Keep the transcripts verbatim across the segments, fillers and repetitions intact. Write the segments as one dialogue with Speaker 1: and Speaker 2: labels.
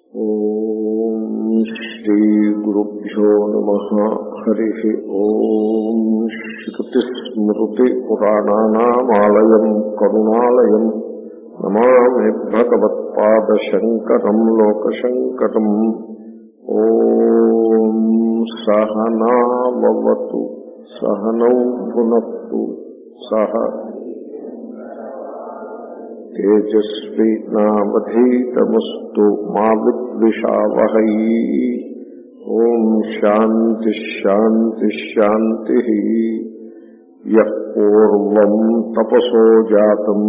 Speaker 1: ఓం శ్రీ గురుభ్యో నమః. హరి ఓం. శ్రుతిస్మృతి పురాణానామాలయం కరుణాలయం నమామి భగవత్పాదశంకరం లోకశంకరం. ఓం సహనావతు సహనౌ భునక్తు సహ తేజస్వి నావధీతమస్తు మా విద్విషావహై. ఓం శాంతి శాంతి శాంతి. యః పూర్వం తపసో జాతం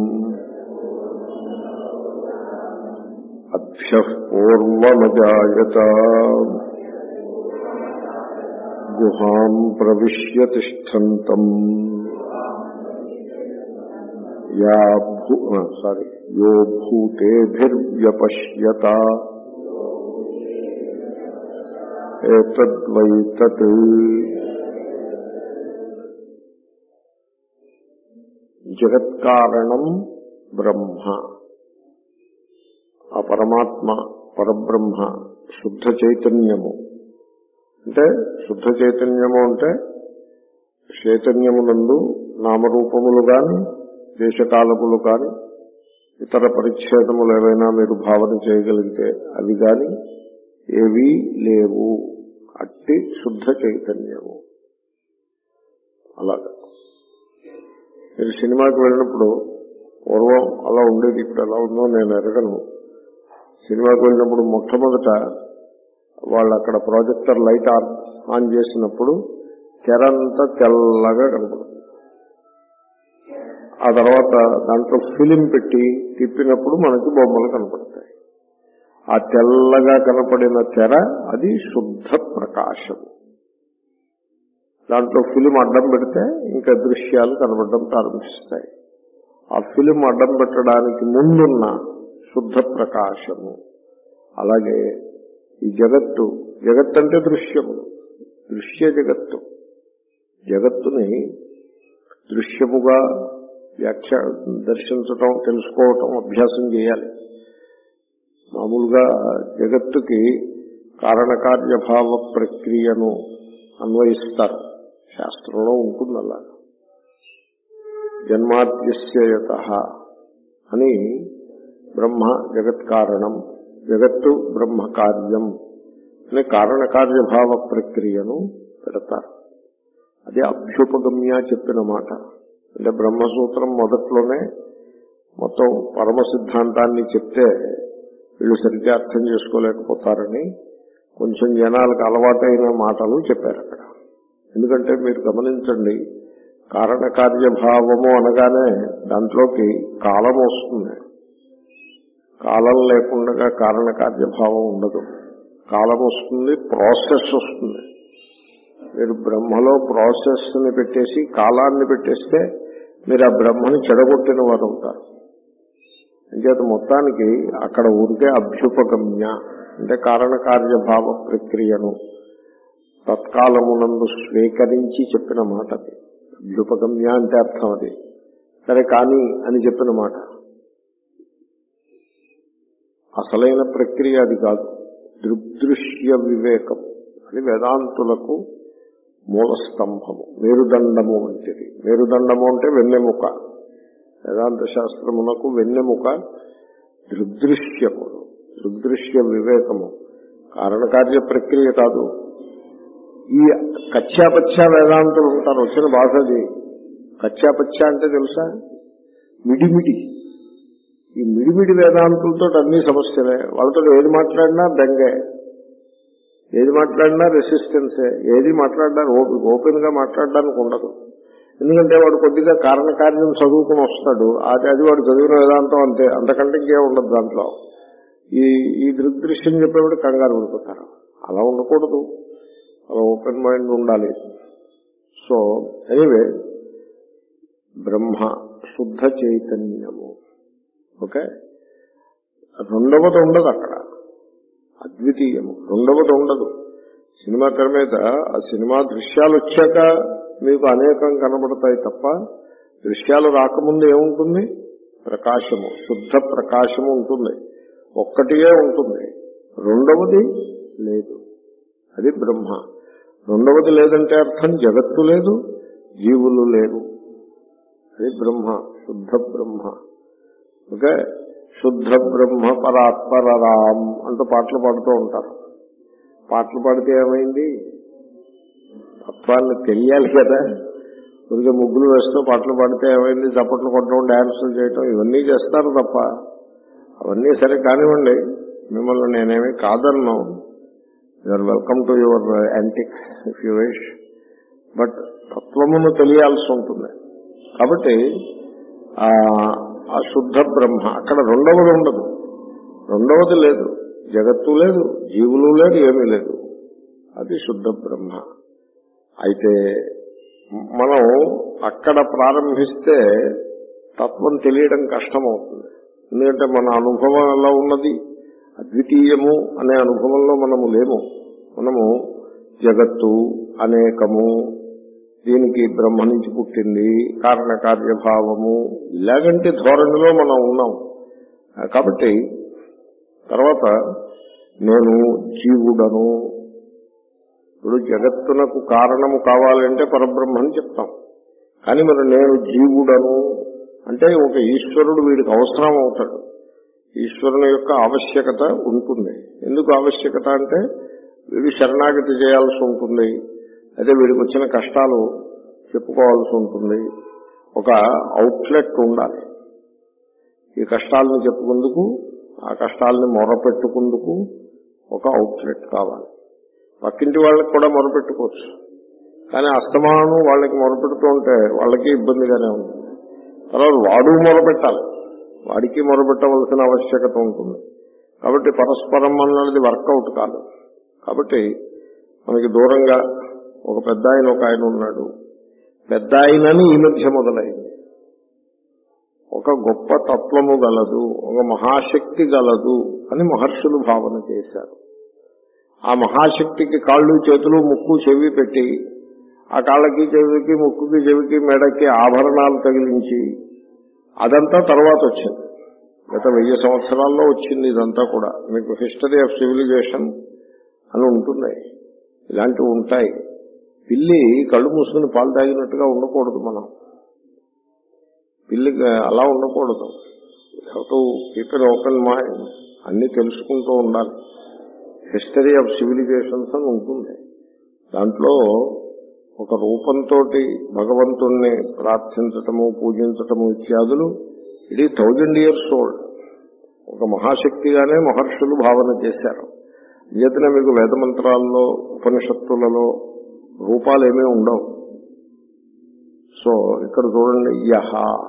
Speaker 1: అభ్యః పూర్వమజాయత గుహాం ప్రవిశ్య తిష్టంతం యా భూ సారీ యో భూతేభిర్వ్యపశ్యత ఏతద్వైతత్. జగత్కారణం బ్రహ్మ. ఆ పరమాత్మ పరబ్రహ్మ శుద్ధ చైతన్యము. అంటే శుద్ధ చైతన్యము అంటే చైతన్యమునందు నామరూపములు గాని దేశకాలములు కాని ఇతర పరిచ్ఛేదములు ఏవైనా మీరు భావన చేయగలిగితే అవి గాని ఏవీ లేవు. అట్టి శుద్ధ చైతన్యము. అలాగా మీరు సినిమాకి వెళ్ళినప్పుడు పూర్వం అలా ఉండేది, ఇప్పుడు ఎలా ఉందో నేను ఎరగను. సినిమాకి వెళ్ళినప్పుడు మొట్టమొదట వాళ్ళు అక్కడ ప్రాజెక్టర్ లైట్ ఆన్ ఆన్ చేసినప్పుడు తెరంతా తెల్లగా కనపడుతుంది. ఆ తర్వాత దాంట్లో ఫిలిం పెట్టి తిప్పినప్పుడు మనకి బొమ్మలు కనపడతాయి. ఆ తెల్లగా కనపడిన తెర అది శుద్ధ ప్రకాశము. దాంట్లో ఫిలిం అడ్డం పెడితే ఇంకా దృశ్యాలు కనపడడం ప్రారంభిస్తాయి. ఆ ఫిలిం అడ్డం పెట్టడానికి ముందున్న శుద్ధ ప్రకాశము. అలాగే ఈ జగత్తు, జగత్ అంటే దృశ్యము, దృశ్య జగత్తు. జగత్తుని దృశ్యముగా వ్యాఖ్య దర్శించటం, తెలుసుకోవటం, అభ్యాసం చేయాలి. మామూలుగా జగత్తుకి కారణకార్యభావ ప్రక్రియను అన్వయిస్తారు, శాస్త్రంలో ఉంటుంది. అలా జన్మాద్యస్య యతః అని బ్రహ్మ జగత్ కారణం, జగత్తు బ్రహ్మ కార్యం అని కారణకార్యభావ ప్రక్రియను పెడతారు. అదే అభ్యుపగమ్య చెప్పిన మాట. అంటే బ్రహ్మసూత్రం మొదట్లోనే మొత్తం పరమ సిద్ధాంతాన్ని చెప్తే వీళ్ళు సరిగ్గా అర్థం చేసుకోలేకపోతారని కొంచెం జనాలకు అలవాటైన మాటలు చెప్పారు అక్కడ. ఎందుకంటే మీరు గమనించండి, కారణకార్యభావము అనగానే దాంట్లోకి కాలం వస్తుంది. కాలం లేకుండా కారణకార్యభావం ఉండదు. కాలం వస్తుంది, ప్రాసెస్ వస్తుంది. మీరు బ్రహ్మలో ప్రాసెస్ ని పెట్టేసి కాలాన్ని పెట్టేస్తే మీరు ఆ బ్రహ్మని చెడగొట్టిన వారు ఉంటారు. అంచేత మొత్తానికి అక్కడ ఊరికే అభ్యుపగమ్య అంటే కారణకార్యభావ ప్రక్రియను తత్కాలమునందు స్వీకరించి చెప్పిన మాట అది. అభ్యుపగమ్య అంటే అర్థం అది. సరే కానీ అని చెప్పిన మాట. అసలైన ప్రక్రియ అది కాదు. దృగ్దృశ్య వివేకం అది వేదాంతులకు మూలస్తంభము, మేరుదండము వంటిది. మేరుదండము అంటే వెన్నెముక. వేదాంత శాస్త్రమునకు వెన్నెముక దృగ్దృశ్యములు, దృగ్దృశ్య వివేకము. కారణకార్య ప్రక్రియ కాదు. ఈ కచ్చాపచ్చా వేదాంతులు ఉంటారు, వచ్చిన బాధది. కచ్చాపచ్చా అంటే తెలుసా? మిడిమిడి. ఈ మిడిమిడి వేదాంతులతో అన్ని సమస్యలే. వాళ్ళతో ఏది మాట్లాడినా బెంగే, ఏది మాట్లాడినా రెసిస్టెన్సే, ఏది మాట్లాడినా ఓపెన్ గా మాట్లాడడానికి ఉండదు. ఎందుకంటే వాడు కొద్దిగా కారణకార్యం చదువుకుని వస్తాడు, అది అది వాడు చదివిన వేదాంతం అంతే, అంతకంటే ఇంకే ఉండదు దాంట్లో. ఈ ఈ దృగ్దృశ్యం చెప్పేవాడు కంగారు పడిపోతారు. అలా ఉండకూడదు, అలా ఓపెన్ మైండ్ ఉండాలి. సో ఎనీవే, బ్రహ్మ శుద్ధ చైతన్యము. ఓకే, రెండవది ఉండదు అక్కడ, అద్వితీయము. రెండవది ఉండదు. సినిమా తెర మీద ఆ సినిమా దృశ్యాలు వచ్చాక మీకు అనేకం కనబడతాయి తప్ప దృశ్యాలు రాకముందు ఏముంటుంది? ప్రకాశము, శుద్ధ ప్రకాశము ఉంటుంది. ఒక్కటియే ఉంటుంది. రెండవది లేదు, అది బ్రహ్మ. రెండవది లేదంటే అర్థం జగత్తు లేదు, జీవులు లేరు, అది బ్రహ్మ, శుద్ధ బ్రహ్మ. ఓకే, శుద్ధ బ్రహ్మ పరాత్పరరాం అంటూ పాటలు పాడుతూ ఉంటారు. పాటలు పాడితే ఏమైంది? తత్వాన్ని తెలియాలి కదా. కొద్దిగా ముగ్గులు వేస్తూ పాటలు పాడితే ఏమైంది? చప్పట్లు కొట్టడం, డాన్సులు చేయటం, ఇవన్నీ చేస్తారు తప్ప. అవన్నీ సరే కానివ్వండి, మిమ్మల్ని నేనేమి కాదన్నాం. You're welcome to your antics if you wish. But తత్వమును తెలియాల్సి ఉంటుంది. కాబట్టి ఆ శుద్ధ బ్రహ్మ అక్కడ రెండవది ఉండదు, రెండవది లేదు, జగత్తు లేదు, జీవులు లేదు, ఏమీ లేదు, అది శుద్ధ బ్రహ్మ. అయితే మనం అక్కడ ప్రారంభిస్తే తత్వం తెలియడం కష్టమవుతుంది. ఎందుకంటే మన అనుభవం ఎలా ఉన్నది? అద్వితీయము అనే అనుభవంలో మనము లేము. మనము జగత్తు అనేకము, దీనికి బ్రహ్మ నుంచి పుట్టింది, కారణకార్యభావము, ఇలాగంటి ధోరణిలో మనం ఉన్నాం. కాబట్టి తర్వాత నేను జీవుడను. ఇప్పుడు జగత్తునకు కారణము కావాలంటే పరబ్రహ్మని చెప్తాం. కానీ మరి నేను జీవుడను అంటే ఒక ఈశ్వరుడు వీడికి అవసరం అవుతాడు. ఈశ్వరుని యొక్క ఆవశ్యకత ఉంటుంది. ఎందుకు ఆవశ్యకత అంటే వీడు శరణాగతి చేయాల్సి ఉంటుంది, అదే వీడికి వచ్చిన కష్టాలు చెప్పుకోవాల్సి ఉంటుంది. ఒక అవుట్లెట్ ఉండాలి. ఈ కష్టాలను చెప్పుకుందుకు, ఆ కష్టాలని మొరపెట్టుకుందుకు ఒక అవుట్లెట్ కావాలి. పక్కింటి వాళ్ళకి కూడా మొరపెట్టుకోవచ్చు, కానీ అస్తమానం వాళ్ళకి మొరపెడుతూ ఉంటే వాళ్ళకి ఇబ్బందిగానే ఉంటుంది. తర్వాత వాడు మొరపెట్టాలి, వాడికి మొరపెట్టవలసిన ఆవశ్యకత ఉంటుంది. కాబట్టి పరస్పరం అన్నది వర్కౌట్ కాదు. కాబట్టి మనకి దూరంగా ఒక పెద్ద ఆయన ఒక ఆయన ఉన్నాడు. పెద్ద ఆయనని ఈ మధ్య మొదలైంది. ఒక గొప్ప తత్వము గలదు, ఒక మహాశక్తి గలదు అని మహర్షులు భావన చేశారు. ఆ మహాశక్తికి కాళ్ళు చేతులు ముక్కు చెవి పెట్టి, ఆ కాళ్ళకి చెవికి ముక్కుకి చెవికి మెడకి ఆభరణాలు తగిలించి, అదంతా తర్వాత వచ్చింది. గత వెయ్యి సంవత్సరాల్లో వచ్చింది ఇదంతా కూడా. మీకు హిస్టరీ ఆఫ్ సివిలైజేషన్ అని ఉంటుంది, ఇలాంటివి ఉంటాయి. పిల్లి కళ్ళు మూసుకుని పాలు తాగినట్టుగా ఉండకూడదు. మనం పిల్లి అలా ఉండకూడదు. Have to keep an open mind, అన్ని తెలుసుకుంటూ ఉండాలి. హిస్టరీ ఆఫ్ సివిలైజేషన్స్ అని ఉంటుంది. దాంట్లో ఒక రూపంతో భగవంతుణ్ణి ప్రార్థించటము, పూజించటము ఇత్యాదులు ఇది థౌజండ్ ఇయర్స్ ఓల్డ్. ఒక మహాశక్తిగానే మహర్షులు భావన చేశారు. చేతనే మీకు వేదమంత్రాల్లో, ఉపనిషత్తులలో రూపాలు ఏమీ ఉండవు. సో ఇక్కడ చూడండి, యహ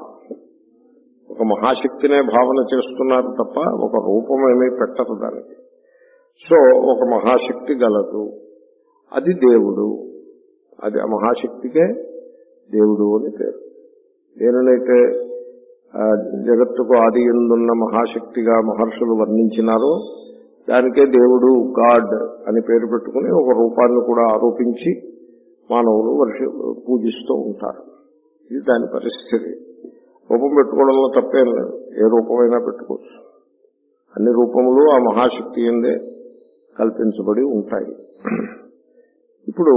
Speaker 1: ఒక మహాశక్తినే భావన చేస్తున్నారు తప్ప ఒక రూపం ఏమీ పెట్టరు దానికి. సో ఒక మహాశక్తి గలదు, అది దేవుడు. అది ఆ మహాశక్తికే దేవుడు అని పేరు. దేనినైతే జగత్తుకు ఆది యందున్న మహాశక్తిగా మహర్షులు వర్ణించినారో దానికే దేవుడు, గాడ్ అని పేరు పెట్టుకుని ఒక రూపాన్ని కూడా ఆరోపించి మానవులు వర్ష పూజిస్తూ ఉంటారు. ఇది దాని పరిస్థితి. రూపం పెట్టుకోవడంలో తప్పేం లేదు, ఏ రూపమైనా పెట్టుకోవచ్చు. అన్ని రూపములు ఆ మహాశక్తి యందే కల్పించబడి ఉంటాయి. ఇప్పుడు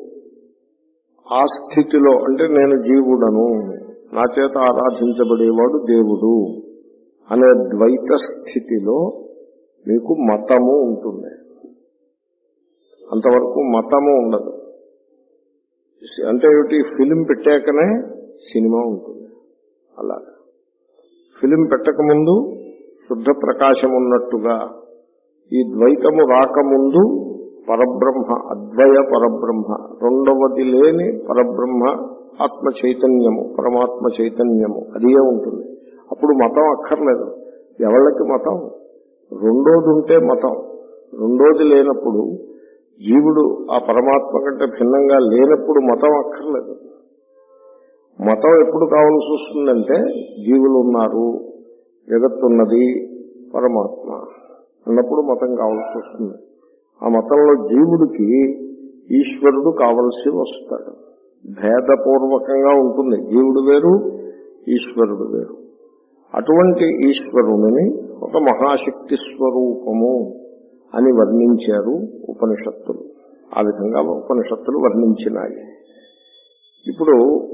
Speaker 1: ఆ స్థితిలో అంటే నేను జీవుడను, నా చేత ఆరాధించబడేవాడు దేవుడు అనే ద్వైత స్థితిలో మీకు మతము ఉంటుంది. అంతవరకు మతము ఉండదు. అంటే ఏమిటి? ఫిలిం పెట్టాకనే సినిమా ఉంటుంది. అలాగా ఫిలిం పెట్టకముందు శుద్ధ ప్రకాశం ఉన్నట్టుగా ఈ ద్వైతము రాకముందు పరబ్రహ్మ, అద్వయ పరబ్రహ్మ, రెండవది లేని పరబ్రహ్మ ఆత్మ చైతన్యము, పరమాత్మ చైతన్యము అదే ఉంటుంది. అప్పుడు మతం అక్కర్లేదు. ఎవళ్ళకి మతం? రెండోది ఉంటే మతం. రెండోది లేనప్పుడు, జీవుడు ఆ పరమాత్మ కంటే భిన్నంగా లేనప్పుడు మతం అక్కర్లేదు. మతం ఎప్పుడు కావాల్సి వస్తుందంటే జీవులు ఉన్నారు, జగత్తున్నది, పరమాత్మ అన్నప్పుడు మతం కావాల్సి వస్తుంది. ఆ మతంలో జీవుడికి ఈశ్వరుడు కావలసి వస్తాడు. భేదపూర్వకంగా ఉంటుంది. జీవుడు వేరు, ఈశ్వరుడు వేరు. అటువంటి ఈశ్వరుని ఒక మహాశక్తి స్వరూపము అని వర్ణించారు ఉపనిషత్తులు. ఆ విధంగా ఉపనిషత్తులు వర్ణించినాయి. ఇప్పుడు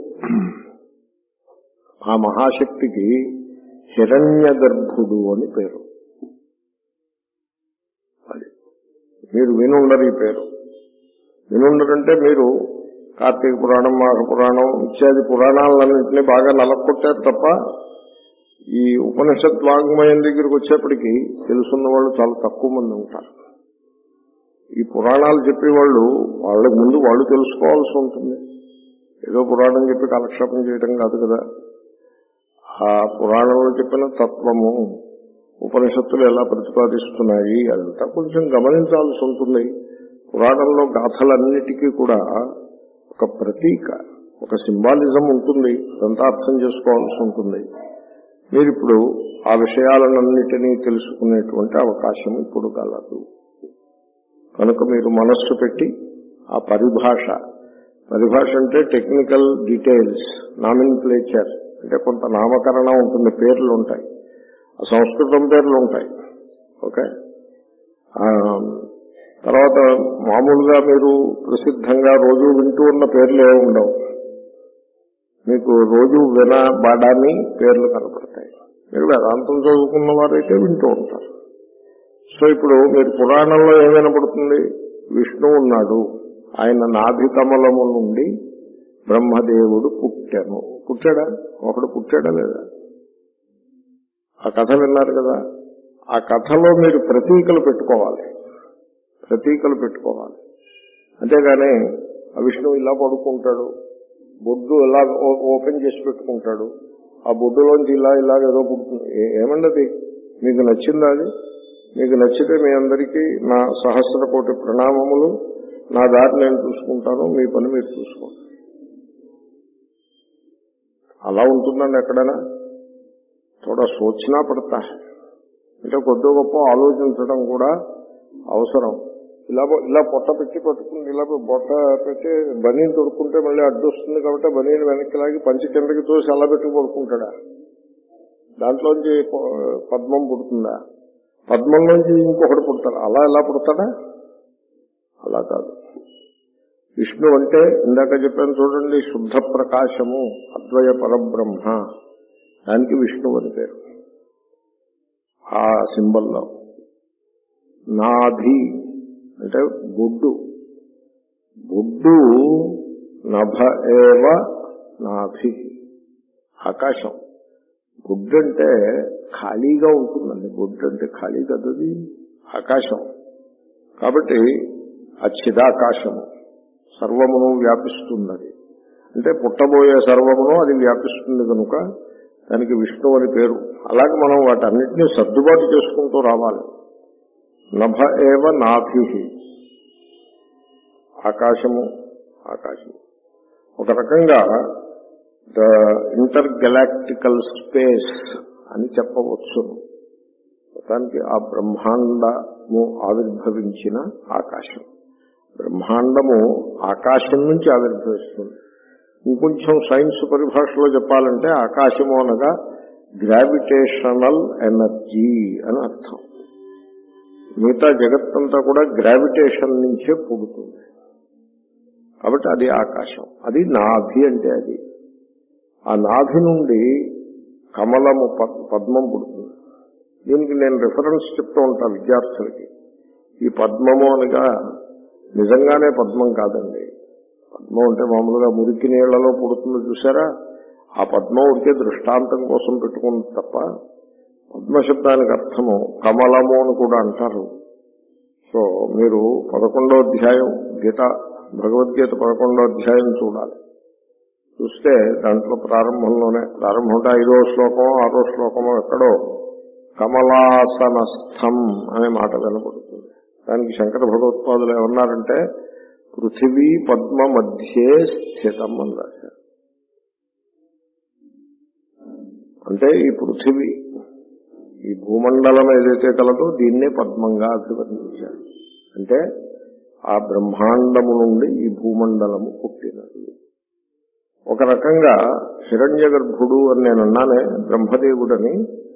Speaker 1: ఆ మహాశక్తికి హిరణ్య గర్భుడు అని పేరు. అది మీరు వినుండరు. ఈ పేరు వినుండరంటే మీరు కార్తీక పురాణం, మాఘ పురాణం ఇత్యాది పురాణాలన్నింటినీ బాగా నలకొట్టారు తప్ప ఈ ఉపనిషత్ వాంగ్మయం దగ్గరికి వచ్చేప్పటికీ తెలుసున్న వాళ్ళు చాలా తక్కువ మంది ఉంటారు. ఈ పురాణాలు చెప్పేవాళ్ళు వాళ్ళ ముందు వాళ్ళు తెలుసుకోవాల్సి ఉంటుంది. ఏదో పురాణం చెప్పి కాలక్షేపం చేయడం కాదు కదా. ఆ పురాణంలో చెప్పిన తత్వము ఉపనిషత్తులు ఎలా ప్రతిపాదిస్తున్నాయి అదంతా కొంచెం గమనించాల్సి ఉంటుంది. పురాణంలో గాథలన్నిటికీ కూడా ఒక ప్రతీక, ఒక సింబాలిజం ఉంటుంది. అదంతా అర్థం చేసుకోవాల్సి ఉంటుంది. మీరిప్పుడు ఆ విషయాలన్నిటినీ తెలుసుకునేటువంటి అవకాశం ఇప్పుడు కలదు. కనుక మీరు మనస్సు పెట్టి ఆ పరిభాష, పరిభాష అంటే టెక్నికల్ డీటెయిల్స్, నామిన్క్లేచర్ అంటే కొంత నామకరణం ఉంటుంది, పేర్లు ఉంటాయి, ఆ సంస్కృతం పేర్లు ఉంటాయి. ఓకే, తర్వాత మామూలుగా మీరు ప్రసిద్ధంగా రోజు వింటూ ఉన్న పేర్లు ఏమి ఉండవు. మీకు రోజు వినబడని పేర్లు కనపడతాయి. మీరు వేదాంతం చదువుకున్న వారైతే వింటూ ఉంటారు. సో ఇప్పుడు మీరు పురాణంలో ఏం వినపడుతుంది? విష్ణువు ఉన్నాడు, ఆయన నాభికమలము నుండి బ్రహ్మదేవుడు పుట్టాను. పుట్టాడా? ఒకడు పుట్టాడా లేదా? ఆ కథ విన్నారు కదా. ఆ కథలో మీరు ప్రతీకలు పెట్టుకోవాలి, ప్రతీకలు పెట్టుకోవాలి. అంతేగాని ఆ విష్ణువు ఇలా పడుకుంటాడు, బొడ్డు ఇలా ఓపెన్ చేసి పెట్టుకుంటాడు, ఆ బొడ్డులోంచి ఇలా ఇలా ఏదో పుడుతుంది. ఏమండది? మీకు నచ్చిందా? అది మీకు నచ్చితే మీ అందరికీ నా సహస్ర కోటి ప్రణామములు. నా దారి నేను చూసుకుంటాను, మీ పని మీరు చూసుకోండి. అలా ఉంటుందండి ఎక్కడైనా? थोड़ा सोचना पड़ता है. అంటే కొద్ది గొప్ప ఆలోచించడం కూడా అవసరం. ఇలా ఇలా పొట్ట పెట్టి పట్టుకుని ఇలా బొట్ట పెట్టి బనీని తొడుక్కుంటే మళ్ళీ అడ్డు వస్తుంది కాబట్టి బనీని వెనక్కి లాగి పంచి కిందకి తోసి అలా పెట్టుకు పడుకుంటాడా? దాంట్లోంచి పద్మం పుడుతుందా? పద్మంలోంచి ఇంకొకటి పుడతాడు. అలా ఎలా పుడతాడా? అలా కాదు. విష్ణు అంటే ఇందాక చెప్పాను చూడండి, శుద్ధ ప్రకాశము, అద్వయ పరబ్రహ్మ, దానికి విష్ణువు అని పేరు. ఆ సింబల్లో నాభి అంటే బొడ్డు, బొడ్డు నభ ఏవ నాభి, ఆకాశం. బొడ్డు అంటే ఖాళీగా ఉంటుందండి. బొడ్డు అంటే ఖాళీ కదది, ఆకాశం. కాబట్టి ఆ చిదాకాశము సర్వమును వ్యాపిస్తున్నది. అంటే పుట్టబోయే సర్వమును అది వ్యాపిస్తుంది కనుక దానికి విష్ణువు అని పేరు. అలాగే మనం వాటన్నిటినీ సర్దుబాటు చేసుకుంటూ రావాలి. నభ ఏవ నాభి, ఆకాశము ఆకాశము ఒక రకంగా ద ఇంటర్ గెలాక్టికల్ స్పేస్ అని చెప్పవచ్చు. మొత్తానికి ఆ బ్రహ్మాండము ఆవిర్భవించిన ఆకాశం. బ్రహ్మాండము ఆకాశం నుంచి ఆవిర్భవిస్తుంది. ఇంకొంచెం సైన్స్ పరిభాషలో చెప్పాలంటే ఆకాశము అనగా గ్రావిటేషనల్ ఎనర్జీ అని అర్థం. మిగతా జగత్తంతా కూడా గ్రావిటేషన్ నుంచే పుడుతుంది. కాబట్టి అది ఆకాశం. అది నాభి అంటే అది. ఆ నాభి నుండి కమలము పద్మం పుడుతుంది. దీనికి నేను రిఫరెన్స్ చెప్తూ ఉంటాను విద్యార్థులకి. ఈ పద్మము అనగా నిజంగానే పద్మం కాదండి. పద్మం అంటే మామూలుగా మురికి నీళ్లలో పుడుతుంది చూసారా, ఆ పద్మం ఉడికే దృష్టాంతం కోసం పెట్టుకుంది తప్ప పద్మశబ్దానికి అర్థము కమలము అని కూడా అంటారు. సో మీరు పదకొండో అధ్యాయం గీత, భగవద్గీత పదకొండో అధ్యాయం చూడాలి. చూస్తే దాంట్లో ప్రారంభంలోనే, ప్రారంభం అంటే ఐదో శ్లోకమో ఆరో శ్లోకమో ఎక్కడో కమలాసనస్థం అనే మాట వినపడుతుంది. దానికి శంకర భగవత్పాదులు ఏమన్నారంటే పృథివీ పద్మ మధ్యే స్థితం అని రాశారు. అంటే ఈ పృథివీ, ఈ భూమండలం ఏదైతే కలదో దీన్నే పద్మంగా అభివర్ణించారు. అంటే ఆ బ్రహ్మాండము నుండి ఈ భూమండలము పుట్టినది. ఒక రకంగా హిరణ్య గర్భుడు అని నేను అన్నానే, బ్రహ్మదేవుడని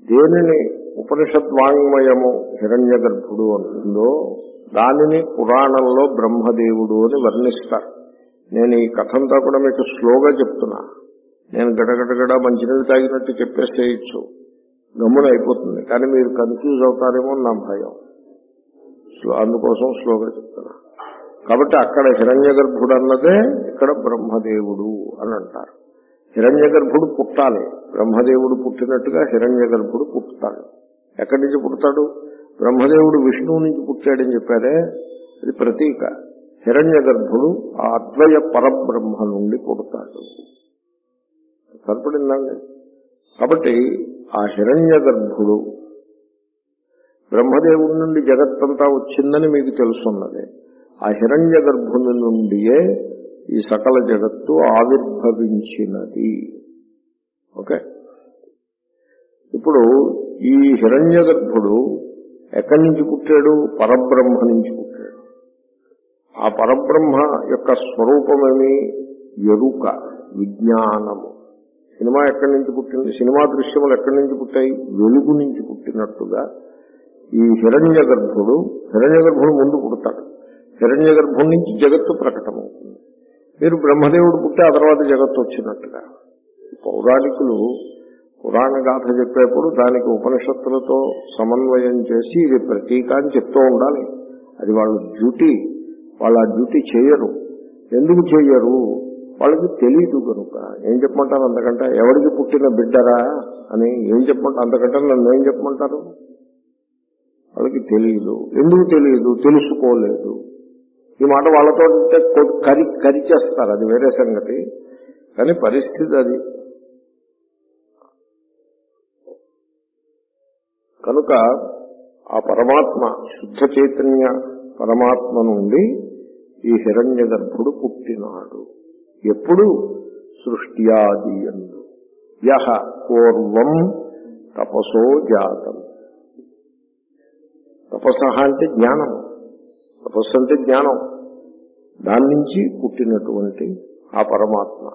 Speaker 1: దేనిని ఉపనిషద్వాంగ్మయము హిరణ్య గర్భుడు అంటుందో దానిని పురాణంలో బ్రహ్మదేవుడు అని వర్ణిస్తారు. నేను ఈ కథంతా కూడా మీకు స్లోగా చెప్తున్నా. నేను గడగడగడ మంచినీళ్ళు తాగినట్టు చెప్పేసేయచ్చు, గమ్మున అయిపోతుంది. కానీ మీరు కన్ఫ్యూజ్ అవుతారేమో నా భయం, అందుకోసం స్లోగా చెప్తున్నా. కాబట్టి అక్కడ హిరణ్య గర్భుడు అన్నదే ఇక్కడ బ్రహ్మదేవుడు అని అంటారు. హిరణ్య గర్భుడు పుట్టాలి, బ్రహ్మదేవుడు పుట్టినట్టుగా హిరణ్య గర్భుడు పుట్టుతాడు. ఎక్కడి నుంచి పుడతాడు? బ్రహ్మదేవుడు విష్ణువు నుంచి పుట్టాడని చెప్పారే, అది ప్రతీక. హిరణ్య గర్భుడు ఆ అద్వయ పరబ్రహ్మ నుండి పుడతాడు. సరిపడిందండి. కాబట్టి ఆ హిరణ్య గర్భుడు బ్రహ్మదేవుడి నుండి జగత్తంతా వచ్చిందని మీకు తెలుసున్నది. ఆ హిరణ్య గర్భుని నుండియే ఈ సకల జగత్తు ఆవిర్భవించినది. ఓకే. ఇప్పుడు ఈ హిరణ్య గర్భుడు ఎక్కడి నుంచి పుట్టాడు? పరబ్రహ్మ నుంచి పుట్టాడు. ఆ పరబ్రహ్మ యొక్క స్వరూపమేమి? ఎరుక, విజ్ఞానము. సినిమా ఎక్కడి నుంచి పుట్టింది? సినిమా దృశ్యములు ఎక్కడి నుంచి పుట్టాయి? వెలుగు నుంచి పుట్టినట్టుగా ఈ హిరణ్య గర్భుడు హిరణ్య గర్భుడు ముందు పుడతాడు. హిరణ్య గర్భుడి నుంచి జగత్తు ప్రకటమవుతుంది. మీరు బ్రహ్మదేవుడు పుట్టి ఆ తర్వాత జగత్తు వచ్చినట్టుగా. పౌరాణికులు పురాణ గాథ చెప్పేప్పుడు దానికి ఉపనిషత్తులతో సమన్వయం చేసి ఇది ప్రతీక అని చెప్తూ ఉండాలి. అది వాళ్ళ డ్యూటీ. వాళ్ళు ఆ డ్యూటీ చేయరు. ఎందుకు చేయరు? వాళ్ళకి తెలియదు కనుక. ఏం చెప్పమంటారు అంతకంటే? ఎవరికి పుట్టిన బిడ్డరా అని ఏం చెప్పమంటారు అంతకంటే? నన్ను ఏం చెప్పమంటారు? వాళ్ళకి తెలియదు. ఎందుకు తెలియదు? తెలుసుకోలేదు. ఈ మాట వాళ్ళతో కరి కరిచేస్తారు, అది వేరే సంగతి. కానీ పరిస్థితి అది. కనుక ఆ పరమాత్మ, శుద్ధ చైతన్య పరమాత్మ నుండి ఈ హిరణ్య గర్భుడు పుట్టినాడు. ఎప్పుడు? సృష్ట్యాదియందు. యహ పూర్వం తపసో జాతం. తపస్సు అంటే జ్ఞానం. తపస్సు అంటే జ్ఞానం. దాని నుంచి పుట్టినటువంటి ఆ పరమాత్మ,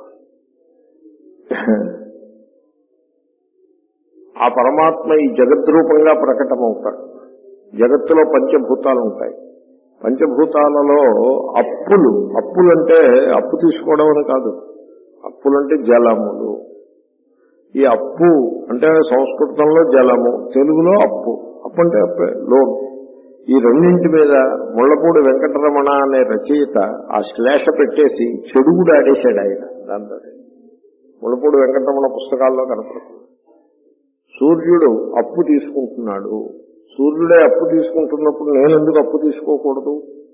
Speaker 1: ఆ పరమాత్మ ఈ జగద్రూపంగా ప్రకటమవుతాడు. జగత్తులో పంచభూతాలు ఉంటాయి. పంచభూతాలలో అప్పులు, అప్పులంటే అప్పు తీసుకోవడం అని కాదు. అప్పులంటే జలములు. ఈ అప్పు అంటే సంస్కృతంలో జలము, తెలుగులో అప్పు. అప్పు అంటే అప్పే, లోన్. ఈ రెండింటి మీద ముళ్లపూడి వెంకటరమణ అనే రచయిత ఆ శ్లేష పెట్టేసి చెడుగుడు ఆడేశాడు ఆయన. దాంతో ముళ్లపూడి వెంకటరమణ పుస్తకాల్లో కనపడుతుంది. సూర్యుడు అప్పు తీసుకుంటున్నాడు. సూర్యుడే అప్పు తీసుకుంటున్నప్పుడు నేను ఎందుకు అప్పు తీసుకోకూడదు?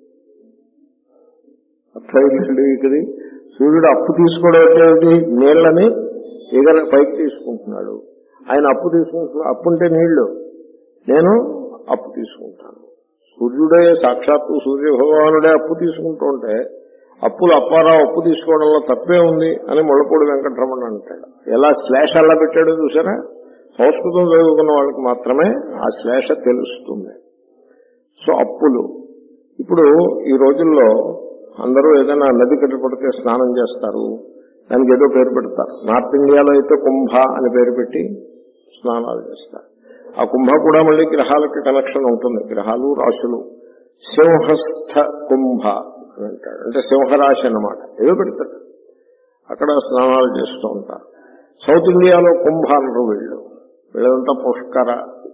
Speaker 1: అర్థమైందండి. ఇది సూర్యుడు అప్పు తీసుకోవడం ఏంటి? నీళ్లని ఎగర పైకి తీసుకుంటున్నాడు. ఆయన అప్పు తీసుకుంటున్నాడు. అప్పు అంటే నీళ్లు. నేను అప్పు తీసుకుంటాను. సూర్యుడే, సాక్షాత్తు సూర్య భగవానుడే అప్పు తీసుకుంటూ ఉంటే అప్పులు అప్పారావు అప్పు తీసుకోవడంలో తప్పే ఉంది అని ముళ్లపూడి వెంకటరమణ అంటాడు. ఎలా శ్లేష అలా పెట్టాడో చూసారా? సంస్కృతం చదువుకున్న వాళ్ళకి మాత్రమే ఆ శ్లేష తెలుస్తుంది. సో అప్పులు. ఇప్పుడు ఈ రోజుల్లో అందరూ ఏదైనా నది కట్టుపడితే స్నానం చేస్తారు, దానికి ఏదో పేరు పెడతారు. నార్త్ ఇండియాలో అయితే కుంభ అని పేరు పెట్టి స్నానాలు చేస్తారు. ఆ కుంభ కూడా మళ్ళీ గ్రహాలకి కనెక్షన్ ఉంటుంది. గ్రహాలు, రాశులు. సింహస్థ కుంభ అని అంటాడు, అంటే సింహరాశి అన్నమాట. ఏదో పెడతాడు, అక్కడ స్నానాలు చేస్తూ ఉంటారు. సౌత్ ఇండియాలో కుంభ అనరు వీళ్ళు. వీళ్ళంతా పుష్కర.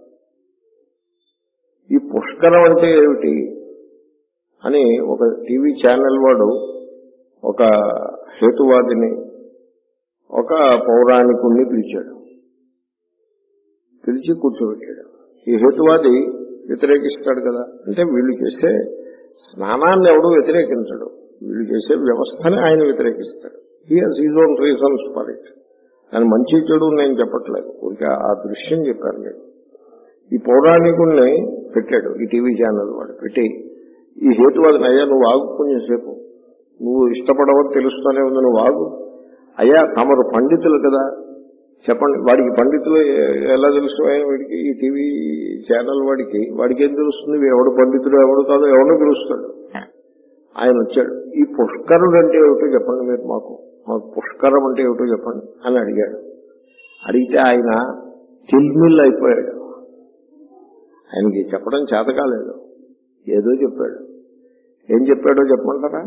Speaker 1: ఈ పుష్కరం అంటే ఏమిటి అని ఒక టీవీ ఛానల్ వాడు ఒక హేతువాదిని, ఒక పౌరాణికుణ్ణి పిలిచాడు. పిలిచి కూర్చోబెట్టాడు. ఈ హేతువాది వ్యతిరేకిస్తాడు కదా. అంటే వీళ్ళు చేసే స్నానాన్ని ఎవడూ వ్యతిరేకించడు, వీళ్ళు చేసే వ్యవస్థని ఆయన వ్యతిరేకిస్తాడు. He has his own reasons for it. ఆయన మంచి చెడు నేను చెప్పట్లేదు, ఊరికే ఆ దృశ్యం చెప్పాను నేను. ఈ పౌరాణికుణ్ణి పెట్టాడు ఈ టీవీ ఛానల్ వాడు. పెట్టి ఈ హేతువాదిని, అయ్యా నువ్వు ఆగు కొంచెంసేపు, నువ్వు ఇష్టపడవని తెలుస్తూనే ఉంది, నువ్వు ఆగు. అయ్యా తమరు పండితులు కదా, చెప్పండి. వాడికి పండితులు ఎలా తెలుసు? వాడికి ఈ టీవీ ఛానల్ వాడికి వాడికి ఏం తెలుస్తుంది? ఎవడు పండితుడు ఎవడు కాదు ఎవడో తెలుస్తాడు. ఆయన వచ్చాడు. ఈ పుష్కరుడు అంటే ఏమిటో చెప్పండి మీరు, మాకు మాకు పుష్కరం అంటే ఏమిటో చెప్పండి అని అడిగాడు. అడిగితే ఆయన తిల్మిల్ అయిపోయాడు. ఆయనకి చెప్పడం చేత కాలేదు, ఏదో చెప్పాడు. ఏం చెప్పాడో చెప్పమంటారా?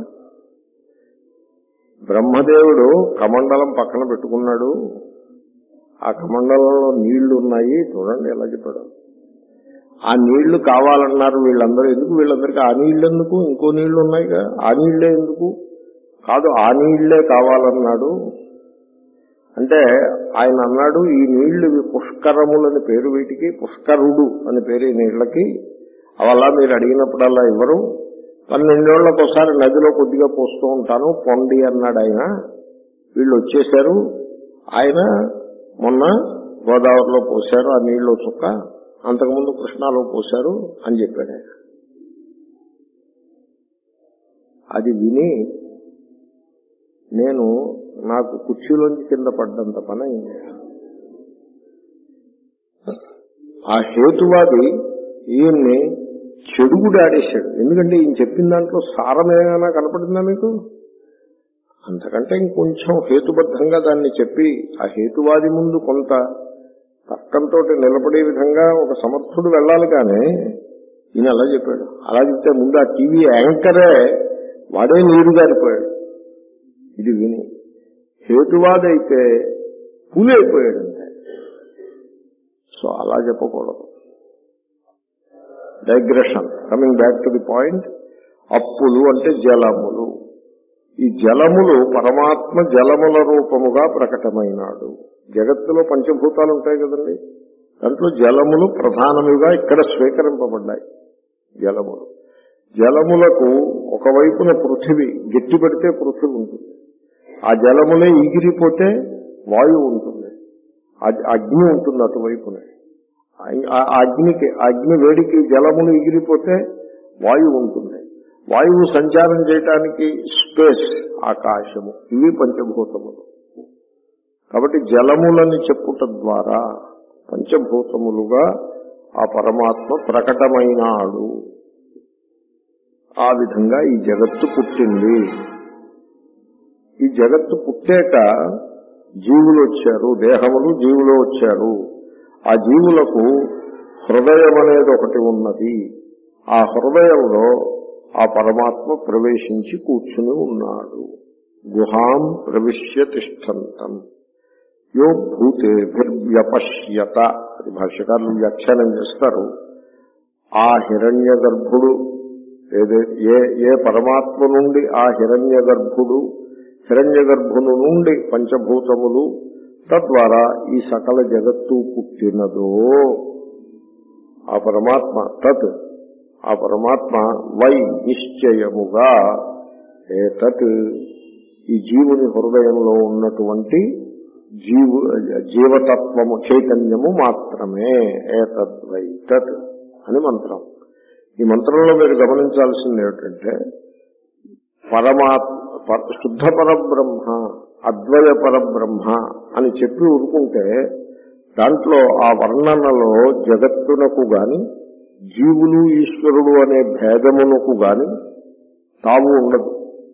Speaker 1: బ్రహ్మదేవుడు కమండలం పక్కన పెట్టుకున్నాడు, ఆ కమండలంలో నీళ్లు ఉన్నాయి చూడండి ఎలా చెప్పాడు. ఆ నీళ్లు కావాలన్నారు వీళ్ళందరూ. ఎందుకు వీళ్ళందరికీ ఆ నీళ్లు ఎందుకు? ఇంకో నీళ్లు ఉన్నాయిగా, ఆ నీళ్లే ఎందుకు? కాదు, ఆ నీళ్లే కావాలన్నాడు. అంటే ఆయన అన్నాడు, ఈ నీళ్లు పుష్కరములని పేరు, వీటికి పుష్కరుడు అని పేరు ఈ నీళ్లకి. అవల్లా మీరు అడిగినప్పుడల్లా ఇవ్వరు, పన్నెండేళ్లకు ఒకసారి నదిలో కొద్దిగా పోస్తూ ఉంటాను పొండి అన్నాడు ఆయన. వీళ్ళు వచ్చేశారు, ఆయన మొన్న గోదావరిలో పోశారు ఆ నీళ్లు చుక్క, అంతకుముందు కృష్ణాలో పోశారు అని చెప్పాడు ఆయన. అది విని నేను నాకు కుర్చీలోంచి కింద పడ్డంత పని అయింది. ఆ హేతువాది ఈయన్ని చెడుగుడు ఆడేశాడు. ఎందుకంటే ఈయన చెప్పిన దాంట్లో సారమేమైనా కనపడిందా మీకు? అంతకంటే ఇంకొంచెం హేతుబద్ధంగా దాన్ని చెప్పి ఆ హేతువాది ముందు కొంత తర్కంతో నిలబడే విధంగా ఒక సమర్థుడు వెళ్ళాలి. కానీ ఈయన అలా చెప్పాడు. అలా చెప్తే ముందు ఆ టీవీ యాంకరే వాడే నీరు గారిపోయాడు ఇది విని. హేతువాది అయితే పూలి అయిపోయాడంటే. సో అలా చెప్పకూడదు. Digression, coming back to the point. అప్పులు అంటే జలములు. ఈ జలములు పరమాత్మ జలముల రూపముగా ప్రకటమైనాడు. జగత్తులో పంచభూతాలు ఉంటాయి కదండి, దాంట్లో జలములు ప్రధానముగా ఇక్కడ స్వీకరింపబడ్డాయి. జలములు జలములకు ఒకవైపున పృథివీ, గట్టి పెడితే పృథివీ ఉంటుంది, ఆ జలములే ఎగిరిపోతే వాయువు ఉంటుంది, అగ్ని ఉంటుంది అటువైపునే. అగ్నికి అగ్ని వేడికి జలములు ఎగిరిపోతే వాయువు ఉంటుంది, వాయువు సంచారం చేయటానికి స్పేస్ ఆకాశము. ఇవి పంచభూతములు. కాబట్టి జలములని చెప్పుట ద్వారా పంచభూతములుగా ఆ పరమాత్మ ప్రకటమైనాడు. ఆ విధంగా ఈ జగత్తు పుట్టింది. ఈ జగత్తు పుట్టాక జీవులు వచ్చారు, దేహములు జీవులు వచ్చారు. ఆ జీవులకు హృదయం అనేది ఒకటి ఉన్నది. ఆ హృదయంలో ఆ పరమాత్మ ప్రవేశించి కూర్చుని ఉన్నాడు. గుహాం ప్రవిశ్య తిష్టంతం యో భూతేభిర్వ్యపశ్యత అది భాష్యకారులు వ్యాఖ్యానం చేస్తారు. ఆ హిరణ్య గర్భుడు ఏదే ఏ ఏ పరమాత్మ నుండి ఆ హిరణ్య గర్భుడు హిరణ్య గర్భును నుండి పంచభూతములు తద్వారా ఈ సకల జగత్తు పుట్టినదో ఆ పరమాత్మ తత్ ఆ పరమాత్మ వై నిశ్చయముగా ఏతత్ ఈ జీవుని హృదయంలో ఉన్నటువంటి జీవు జీవతత్వము చైతన్యము మాత్రమే. ఏతద్వై తత్ అని మంత్రం. ఈ మంత్రంలో మీరు గమనించాల్సింది ఏమిటంటే పరమాత్మ శుద్ధ పరబ్రహ్మ అద్వయ పరబ్రహ్మ అని చెప్పి ఊరుకుంటే దాంట్లో ఆ వర్ణనలో జగత్తునకు గాని జీవులు ఈశ్వరుడు అనే భేదమునకు గాని తావు ఉండదు.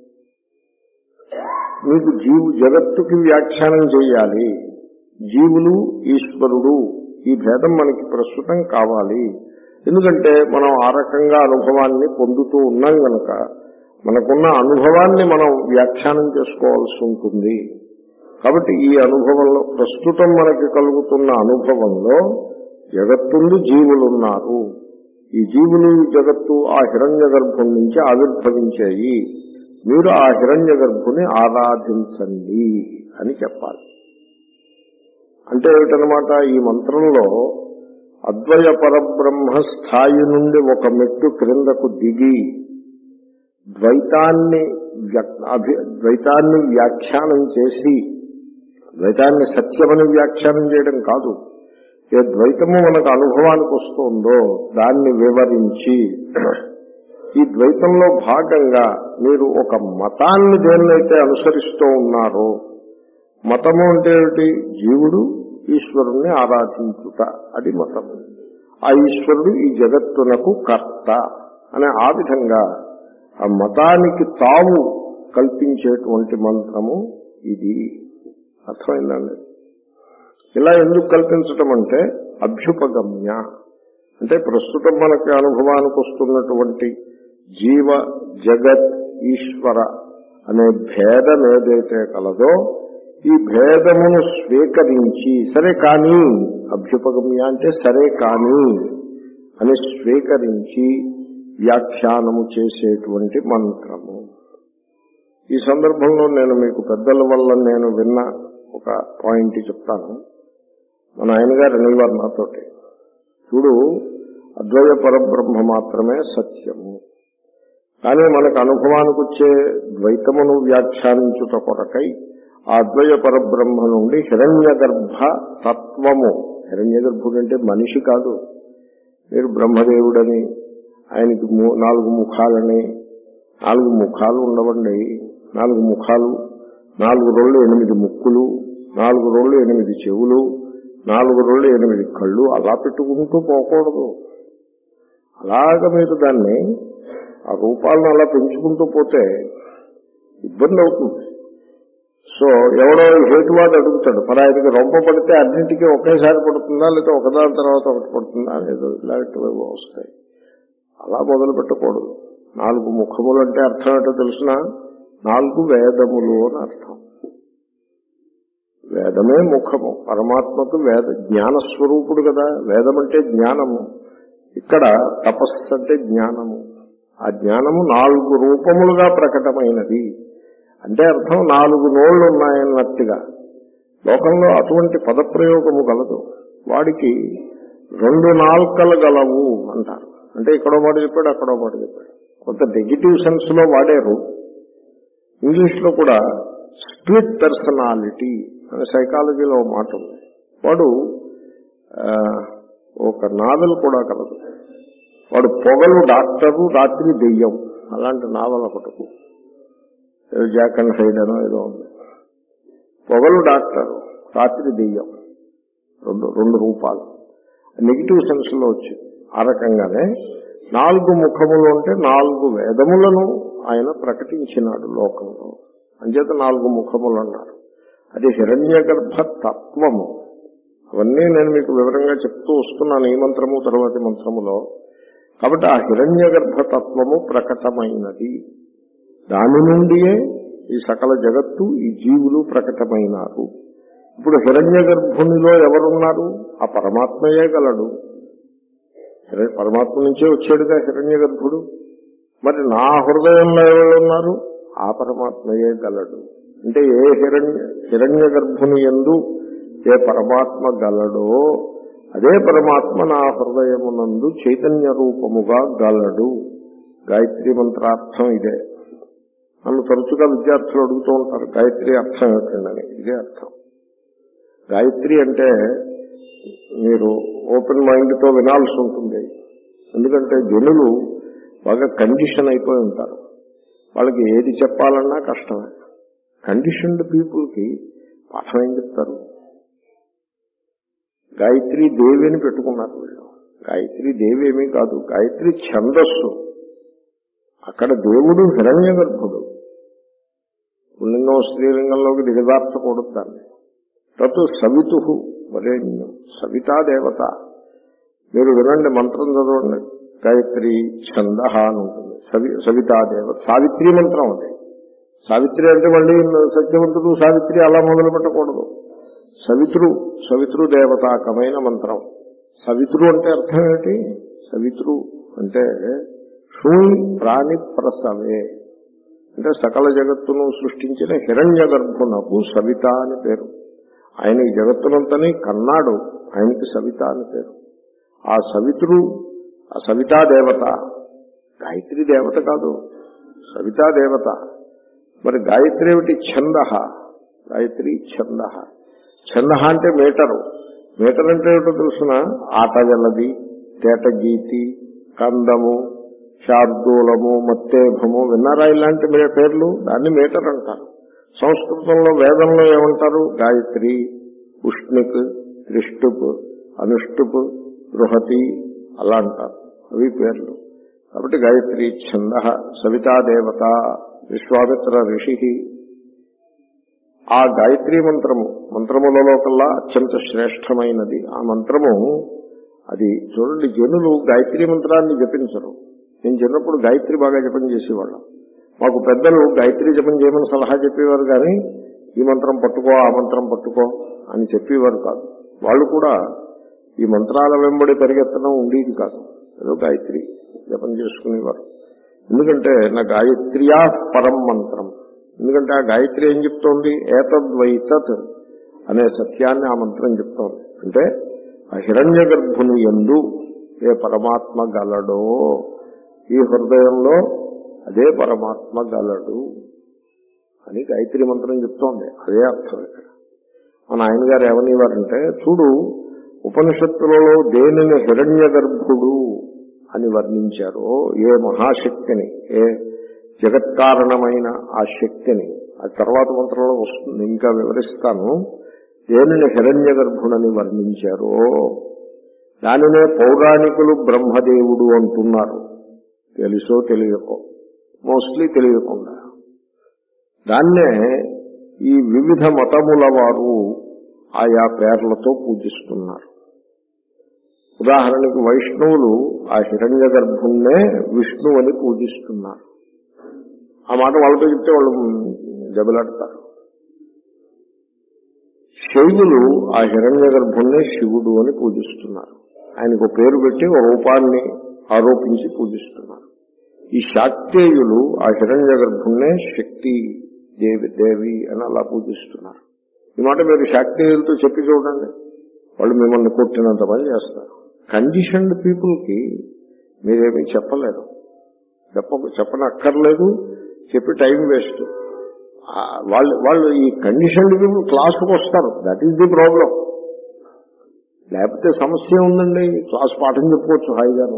Speaker 1: మీకు జీవు జగత్తుకి వ్యాఖ్యానం చేయాలి, జీవులు ఈశ్వరుడు ఈ భేదం మనకి ప్రస్తుతం కావాలి. ఎందుకంటే మనం ఆ రకంగా అనుభవాన్ని పొందుతూ ఉన్నాం కనుక మనకున్న అనుభవాన్ని మనం వ్యాఖ్యానం చేసుకోవాల్సి ఉంటుంది. కాబట్టి ఈ అనుభవంలో ప్రస్తుతం మనకి కలుగుతున్న అనుభవంలో జగత్తుండి జీవులున్నారు. ఈ జీవులు జగత్తు ఆ హిరణ్య గర్భం నుంచి ఆవిర్భవించాయి. మీరు ఆ హిరణ్య గర్భుని ఆరాధించండి అని చెప్పాలి. అంటే ఏమిటనమాట, ఈ మంత్రంలో అద్వయ పరబ్రహ్మ స్థాయి నుండి ఒక మెట్టు క్రిందకు దిగి ద్వైతాన్ని ద్వైతాన్ని వ్యాఖ్యానం చేసి, ద్వైతాన్ని సత్యమని వ్యాఖ్యానం చేయడం కాదు, ఏ ద్వైతము మనకు అనుభవానికి వస్తుందో దాన్ని వివరించి ఈ ద్వైతంలో భాగంగా మీరు ఒక మతాన్ని దేన్నైతే అనుసరిస్తూ ఉన్నారో, మతము అంటే ఏమిటి? జీవుడు ఈశ్వరుణ్ణి ఆరాధించుట, అది మతము. ఆ ఈశ్వరుడు ఈ జగత్తునకు కర్త అనే ఆ విధంగా ఆ మతానికి తావు కల్పించేటువంటి మంత్రము ఇది. అర్థమైందండి? ఇలా ఎందుకు కల్పించటం అంటే అభ్యుపగమ్య, అంటే ప్రస్తుతం మనకి అనుభవానికి వస్తున్నటువంటి జీవ జగత్ ఈశ్వర అనే భేదం ఏదైతే కలదో ఈ భేదమును స్వీకరించి సరే కానీ, అభ్యుపగమ్య అంటే సరే కానీ అని స్వీకరించి వ్యాఖ్యానము చేసేటువంటి మంత్రము. ఈ సందర్భంలో నేను మీకు పెద్దల వల్ల నేను విన్న ఒక పాయింట్ చెప్తాను. మన ఆయన గారు అనేవారు నాతోటి, చూడు అద్వయ పరబ్రహ్మ మాత్రమే సత్యము, కానీ మనకు అనుభవానికి వచ్చే ద్వైతమును వ్యాఖ్యానించుట కొరకై ఆ అద్వయ పరబ్రహ్మ నుండి హిరణ్య గర్భ తత్వము, హిరణ్య గర్భుడు అంటే మనిషి కాదు, మీరు బ్రహ్మదేవుడని ఆయనకి నాలుగు ముఖాలని, నాలుగు ముఖాలు ఉండవండి, నాలుగు ముఖాలు, నాలుగు రోళ్ళు ఎనిమిది ముక్కులు, నాలుగు రోళ్ళు ఎనిమిది చెవులు, నాలుగు రోళ్ళు ఎనిమిది కళ్ళు, అలా పెట్టుకుంటూ పోకూడదు. అలాగ మీరు దాన్ని ఆ రూపాలను అలా పెంచుకుంటూ పోతే ఇబ్బంది అవుతుంది. సో ఎవడో హేతువాడు అడుగుతాడు, మరి ఆయనకి రొంప పడితే అన్నింటికీ ఒకేసారి పడుతుందా లేదా ఒకదాని తర్వాత ఒకటి పడుతుందా లేదో ఇలాంటివి వస్తాయి. అలా మొదలు పెట్టకూడదు. నాలుగు ముఖములు అంటే అర్థం ఏంటో తెలిసిన, నాలుగు వేదములు అని అర్థం. వేదమే ముఖము, పరమాత్మకు వేద జ్ఞానస్వరూపుడు కదా, వేదం అంటే జ్ఞానము. ఇక్కడ తపస్సు అంటే జ్ఞానము. ఆ జ్ఞానము నాలుగు రూపములుగా ప్రకటమైనది అంటే అర్థం నాలుగు నోళ్లు ఉన్నాయన్నట్టుగా. లోకంలో అటువంటి పదప్రయోగము గలదు. వాడికి రెండు నాల్కలు గలవు అంటారు. అంటే ఇక్కడో మాట చెప్పాడు, అక్కడో మాట చెప్పాడు. కొంత నెగిటివ్ సెన్స్ లో వాడారు. ఇంగ్లీష్ లో కూడా స్ప్లిట్ పర్సనాలిటీ అనే సైకాలజీలో మాట ఉంది. వాడు ఒక నావెల్ కూడా కలదు. వాడు పొగలు డాక్టరు, రాత్రి దెయ్యం, అలాంటి నావల్ ఒకటి, జాక్ అండ్ హైడ్ అనో ఏదో ఉంది. పొగలు డాక్టరు, రాత్రి దెయ్యం, రెండు రెండు రూపాలు నెగిటివ్ సెన్స్ లో వచ్చింది. ఆ రకంగానే నాలుగు ముఖములు అంటే నాలుగు వేదములను ఆయన ప్రకటించినాడు లోకంలో, అంచేత నాలుగు ముఖములు అన్నారు. అది హిరణ్య గర్భ తత్వము. అవన్నీ నేను మీకు వివరంగా చెప్తూ వస్తున్నాను ఈ మంత్రము తరువాతి మంత్రములో. కాబట్టి ఆ హిరణ్య గర్భ తత్వము ప్రకటమైనది, దాని నుండియే ఈ సకల జగత్తు ఈ జీవులు ప్రకటమైనారు. ఇప్పుడు హిరణ్య గర్భునిలో ఎవరున్నారు? ఆ పరమాత్మయే గలడు. పరమాత్మ నుంచే వచ్చాడుగా హిరణ్య గర్భుడు. మరి నా హృదయంలో ఎవరున్నారు? ఆ పరమాత్మయే గలడు. అంటే ఏ హిరణ్య హిరణ్య గర్భుని యందు ఏ పరమాత్మ గలడో అదే పరమాత్మ నా హృదయమునందు చైతన్య రూపముగా గలడు. గాయత్రి మంత్రార్థం ఇదే. నన్ను తరచుగా విద్యార్థులు అడుగుతూ ఉంటారు, గాయత్రి అర్థం ఏమిటండి? ఇదే అర్థం. గాయత్రి అంటే మీరు ఓపెన్ మైండ్ తో వినాల్సి ఉంటుంది. ఎందుకంటే జనులు బాగా కండిషన్ అయిపోయి ఉంటారు. వాళ్ళకి ఏది చెప్పాలన్నా కష్టమే. కండిషన్డ్ పీపుల్ కి పాఠం ఏం చెప్తారు? గాయత్రి దేవి అని పెట్టుకున్నారు వీళ్ళు. గాయత్రి దేవి ఏమీ కాదు, గాయత్రి ఛందస్సు. అక్కడ దేవుడు హిరణ్య గర్భుడు. పుల్లింగం స్త్రీలింగంలోకి దిగదార్చకూడదు దాన్ని. తత్ సవితు వరేణ్యం, సవితా దేవత. మీరు వినండి, మంత్రం చదవండి. గాయత్రి ఛంద అని ఉంటుంది. సవి సవితా దేవత, సావిత్రి మంత్రం అది. సావిత్రి అంటే మళ్ళీ సత్యవంతుడు సావిత్రి అలా మొదలు పెట్టకూడదు. సవితృ సవితృ దేవతాకమైన మంత్రం. సవితృ అంటే అర్థం ఏంటి? సవితృ అంటే శూన్ ప్రాణి ప్రసవే, అంటే సకల జగత్తును సృష్టించిన హిరణ్య గర్భునకు సవిత అని పేరు. ఆయన ఈ జగత్తునంతని కన్నాడు, ఆయనకి సవిత అని పేరు. ఆ సవితృ, ఆ సవితా దేవత, గాయత్రి దేవత కాదు, సవితా దేవత. మరి గాయత్రి ఏమిటి? ఛంద. గాయత్రి ఛంద. ఛంద అంటే మీటరు. మీటర్ అంటే ఏమిటో తెలుసిన? ఆట వెల్లది, తేట గీతి, కందము, శార్దూలము, మత్తేభము, విన్నారా ఇలాంటి పేర్లు? దాన్ని మీటర్ అంటారు. సంస్కృతంలో వేదంలో ఏమంటారు? గాయత్రి, ఉష్ణిక్, త్రిష్టుప్, అనుష్టుప్, బృహతి అలా అంటారు. అవి పేర్లు. కాబట్టి గాయత్రి ఛంద, సవితా దేవత, విశ్వామిత్ర ఋషి. ఆ గాయత్రీ మంత్రము మంత్రములలో కల్లా అత్యంత శ్రేష్టమైనది ఆ మంత్రము. అది చూడండి, జనులు గాయత్రీ మంత్రాన్ని జపించరు. నేను చిన్నప్పుడు గాయత్రి బాగా జపం చేసేవాళ్ళం. మాకు పెద్దలు గాయత్రీ జపం చేయమని సలహా చెప్పేవారు, కానీ ఈ మంత్రం పట్టుకో ఆ మంత్రం పట్టుకో అని చెప్పేవారు కాదు. వాళ్ళు కూడా ఈ మంత్రాల వెంబడి పరిగెత్తడం ఉండేది కాదు. ఏదో గాయత్రి జపం చేసుకునేవారు. ఎందుకంటే నా గాయత్రియా పరం మంత్రం. ఎందుకంటే ఆ గాయత్రి ఏం చెప్తోంది? ఏతద్వైతత్ అనే సత్యాన్ని ఆ మంత్రం చెప్తోంది. అంటే ఆ హిరణ్య గర్భుని యందు ఏ పరమాత్మ గలడో ఈ హృదయంలో అదే పరమాత్మ గలడు అని గాయత్రి మంత్రం చెప్తోంది. అదే అర్థం ఇక్కడ. మన ఆయన గారు ఏమనేవారంటే, చూడు ఉపనిషత్తులలో దేనిని హిరణ్య గర్భుడు అని వర్ణించారో, ఏ మహాశక్తిని, ఏ జగత్కారణమైన ఆ శక్తిని, ఆ తర్వాత మంత్రంలో వస్తుంది, ఇంకా వివరిస్తాను, దేనిని హిరణ్య గర్భుడని వర్ణించారో దానినే పౌరాణికులు బ్రహ్మదేవుడు అంటున్నారు. తెలుసో తెలియకో, మోస్ట్లీ తెలియకుండా. దాన్నే ఈ వివిధ మతముల వారు ఆయా పేర్లతో పూజిస్తున్నారు. ఉదాహరణకి వైష్ణవులు ఆ హిరణ్య గర్భుణ్ణే విష్ణు అని పూజిస్తున్నారు. ఆ మాట వాళ్ళతో చెప్తే వాళ్ళు దెబ్బలాడతారు. శైవులు ఆ హిరణ్య గర్భుణ్ణే శివుడు అని పూజిస్తున్నారు. ఆయనకు పేరు పెట్టి ఒక రూపాన్ని ఆరోపించి పూజిస్తున్నారు. ఈ శాక్తేయులు ఆ హిరణ్య గర్భుణ్ణే శక్తి దేవి దేవి అని అలా పూజిస్తున్నారు. ఈ మాట మీరు శాక్తేయులతో చెప్పి చూడండి, వాళ్ళు మిమ్మల్ని కొట్టినంత పని చేస్తారు. కండిషన్డ్ పీపుల్ కి మీరేమీ చెప్పలేరు, చెప్ప చెప్పనక్కర్లేదు, చెప్పి టైం వేస్ట్. వాళ్ళు వాళ్ళు ఈ కండిషన్డ్ పీపుల్ క్లాసుకు వస్తారు. That is the problem. లేకపోతే సమస్య ఉందండి, క్లాస్ పాఠం చెప్పుకోవచ్చు హాయిగాను.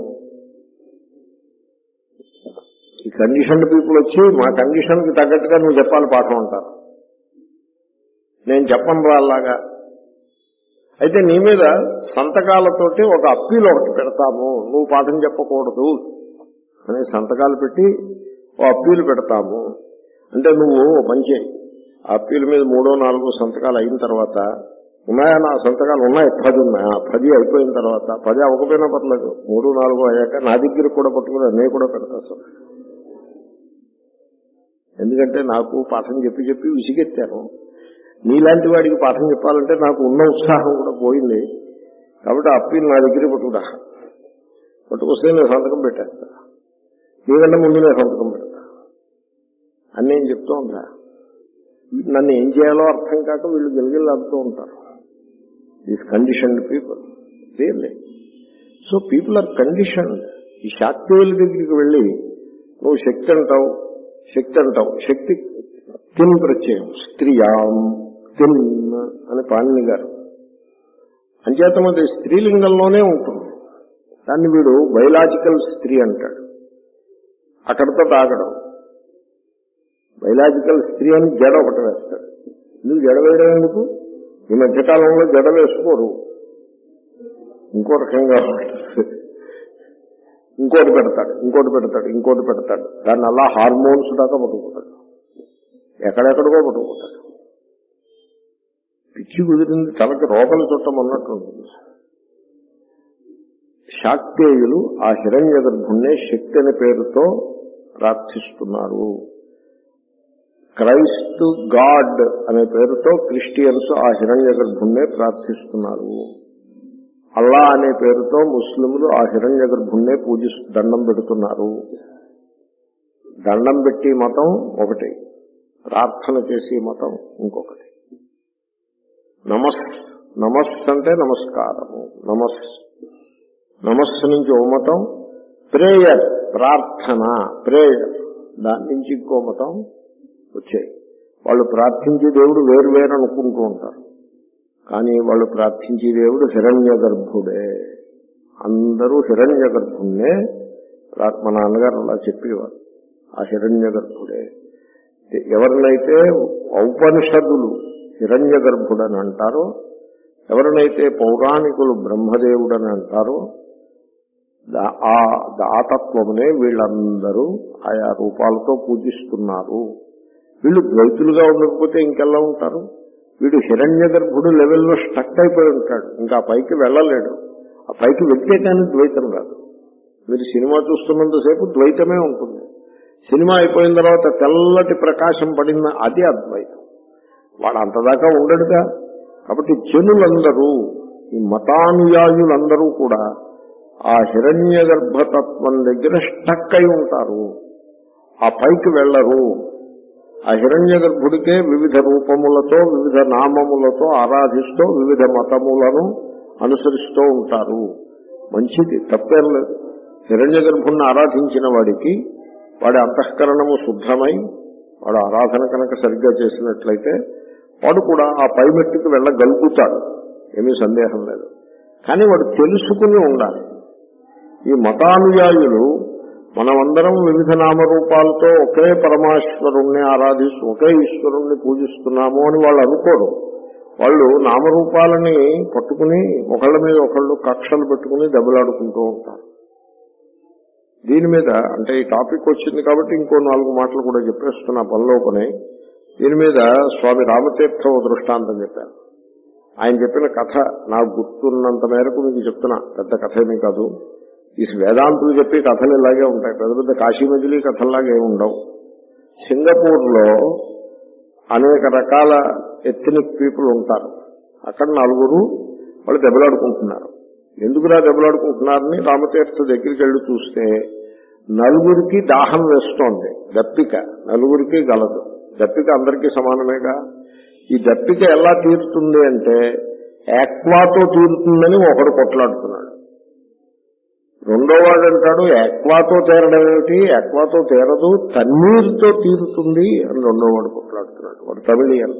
Speaker 1: ఈ కండిషన్డ్ పీపుల్ వచ్చి మా కండిషన్ కి తగ్గట్టుగా నువ్వు చెప్పాలి పాఠం అంటారు. నేను చెప్పను రా అలాగా. అయితే నీ మీద సంతకాలతోటి ఒక అప్పీల్ ఒకటి పెడతాము, నువ్వు పాఠం చెప్పకూడదు అని సంతకాలు పెట్టి ఓ అప్పీలు పెడతాము. అంటే నువ్వు మంచి ఆ అప్పీల్ మీద మూడో నాలుగో సంతకాలు అయిన తర్వాత, ఉన్నాయా నా సంతకాలు? ఉన్నాయి, పది ఉన్నాయి. పది అయిపోయిన తర్వాత, పది అవ్వకపోయినా పర్లేదు, మూడు నాలుగు అయ్యాక నా దగ్గర కూడా పట్టుకుని నేను కూడా పెడతా. ఎందుకంటే నాకు పాఠం చెప్పి చెప్పి విసిగెత్తాను. నీలాంటి వాడికి పాఠం చెప్పాలంటే నాకు ఉన్న ఉత్సాహం కూడా పోయింది. కాబట్టి ఆ అప్పీల్ నా దగ్గర పట్టుకురా, పట్టుకొస్తే నేను సంతకం పెట్టేస్తా, నీకంటే ముందు నేను సంతకం పెడతా అని నేను చెప్తూ ఉంటా. నన్ను ఏం చేయాలో అర్థం కాక వీళ్ళు గిలగిల్లాడుతూ ఉంటారు. These conditioned people really. So people are conditioned. ఈ శాక్తేయుల దగ్గరికి వెళ్ళి నువ్వు శక్తి అంటావు, శక్తి అంటావు, శక్తి తిన్ ప్రత్యయం, స్త్రీయాం తిన్ అని పాణిని గారు. అంచేతం అది స్త్రీలింగంలోనే ఉంటుంది. దాన్ని వీడు బయలాజికల్ స్త్రీ అంటాడు. అక్కడితో తాగడం బయలాజికల్ స్త్రీ అని జడ ఒకటి వేస్తాడు. ఎందుకు జడ వేయడం? ఎందుకు? ఈ మధ్యకాలంలో జడ వేసుకోరు, ఇంకో రకంగా ఇంకోటి పెడతాడు, ఇంకోటి పెడతాడు, ఇంకోటి పెడతాడు. దాన్ని అలా హార్మోన్స్ దాకా పట్టుకుంటాడు, ఎక్కడెక్కడికో పట్టుకుంటాడు. పిచ్చి కుదిరింది, తలకి రోగలు చుట్టం అన్నట్టుంటుంది. శాక్తేయులు ఆ హిరణ్య గర్భుణ్ణే శక్తి అనే పేరుతో ప్రార్థిస్తున్నారు. క్రైస్తు గాడ్ అనే పేరుతో క్రిస్టియన్స్ ఆ హిరణ్య గర్భుణ్ణే ప్రార్థిస్తున్నారు. అల్లా అనే పేరుతో ముస్లింలు ఆ హిరణ్య గర్భుణ్ణే పూజిస్తూ దండం పెడుతున్నారు. దండం పెట్టి మతం ఒకటి, ప్రార్థన చేసే మతం ఇంకొకటి. నమస్ నమస్ అంటే నమస్కారము, నమస్ నమస్సు నుంచి ఓ మతం, ప్రేయర్ ప్రార్థన, ప్రేయర్ దాని నుంచి ఇంకో మతం వచ్చాయి. వాళ్ళు ప్రార్థించే దేవుడు వేరు వేరు అనుకుంటూ ఉంటారు, కానీ వాళ్ళు ప్రార్థించే దేవుడు హిరణ్య గర్భుడే. అందరూ హిరణ్య గర్భుణ్ణే. మా నాన్నగారు అలా చెప్పేవారు, ఆ హిరణ్య గర్భుడే. ఎవరినైతే ఔపనిషదులు హిరణ్య గర్భుడని అంటారో, ఎవరినైతే పౌరాణికులు బ్రహ్మదేవుడని అంటారో, ఆ దాతత్వమునే వీళ్ళందరూ ఆయా రూపాలతో పూజిస్తున్నారు. వీళ్ళు ద్వైతులుగా ఉండకపోతే ఇంకెలా ఉంటారు? వీడు హిరణ్య గర్భుడు లెవెల్లో స్టక్ అయిపోయి ఉంటాడు, ఇంకా ఆ పైకి వెళ్ళలేడు. ఆ పైకి వెళ్తే కానీ ద్వైతం రాదు. మీరు సినిమా చూస్తున్నంతసేపు ద్వైతమే ఉంటుంది. సినిమా అయిపోయిన తర్వాత తెల్లటి ప్రకాశం పడిన అది అద్వైతం. వాడు అంతదాకా ఉండడుగా. కాబట్టి జనులందరూ, ఈ మతానుయాయులందరూ కూడా ఆ హిరణ్య గర్భతత్వం దగ్గర స్టక్ అయి ఉంటారు, ఆ పైకి వెళ్లరు. ఆ హిరణ్య గర్భుడికే వివిధ రూపములతో వివిధ నామములతో ఆరాధిస్తూ వివిధ మతములను అనుసరిస్తూ ఉంటారు. మంచిది, తప్పేం లేదు. హిరణ్య గర్భుడిని ఆరాధించిన వాడికి వాడి అంతఃకరణము శుద్ధమై వాడు ఆరాధన కనుక సరిగ్గా చేసినట్లయితే వాడు కూడా ఆ పై మెట్టుకు వెళ్ళగలుగుతాడు, ఏమీ సందేహం లేదు. కానీ వాడు తెలుసుకుని ఉండాలి. ఈ మతానుయాయులు మనమందరం వివిధ నామరూపాలతో ఒకే పరమాశ్వరుణ్ణి ఆరాధిస్తూ ఒకే ఈశ్వరుణ్ణి పూజిస్తున్నాము అని వాళ్ళు అనుకోరు. వాళ్ళు నామరూపాలని పట్టుకుని ఒకళ్ళ మీద ఒకళ్ళు కక్షలు పెట్టుకుని దెబ్బలాడుకుంటూ ఉంటారు. దీని మీద అంటే ఈ టాపిక్ వచ్చింది కాబట్టి ఇంకో నాలుగు మాటలు కూడా చెప్పేస్తున్నా పనిలోపనే. దీని మీద స్వామి రామతీర్థ ఓ దృష్టాంతం చెప్పారు. ఆయన చెప్పిన కథ నాకు గుర్తున్నంత మేరకు మీకు చెప్తున్నా, పెద్ద కథ ఏమీ కాదు. ఈ వేదాంతులు చెప్పే కథలు ఇలాగే ఉంటాయి, పెద్ద పెద్ద కాశీ మజిలీ కథల్లాగే ఉండవు. సింగపూర్ లో అనేక రకాల ఎథ్నిక్ పీపుల్ ఉంటారు. అక్కడ నలుగురు వాళ్ళు దెబ్బలాడుకుంటున్నారు. ఎందుకురా దెబ్బలాడుకుంటున్నారని రామతీర్థ దగ్గరికి వెళ్ళి చూస్తే నలుగురికి దాహం వేస్తోంది, దప్పిక నలుగురికి గలదు. దప్పిక అందరికీ సమానమేగా. ఈ దప్పిక ఎలా తీరుతుంది అంటే యాక్వాతో తీరుతుందని ఒకడు కొట్లాడుతున్నాడు. రెండో వాడు అంటాడు యాక్వాతో తీరడం ఏమిటి, యాక్వాతో తీరదు, తన్నీరుతో తీరుతుంది అని రెండో వాడు కొట్లాడుతున్నాడు. వాడు తమిళియన్.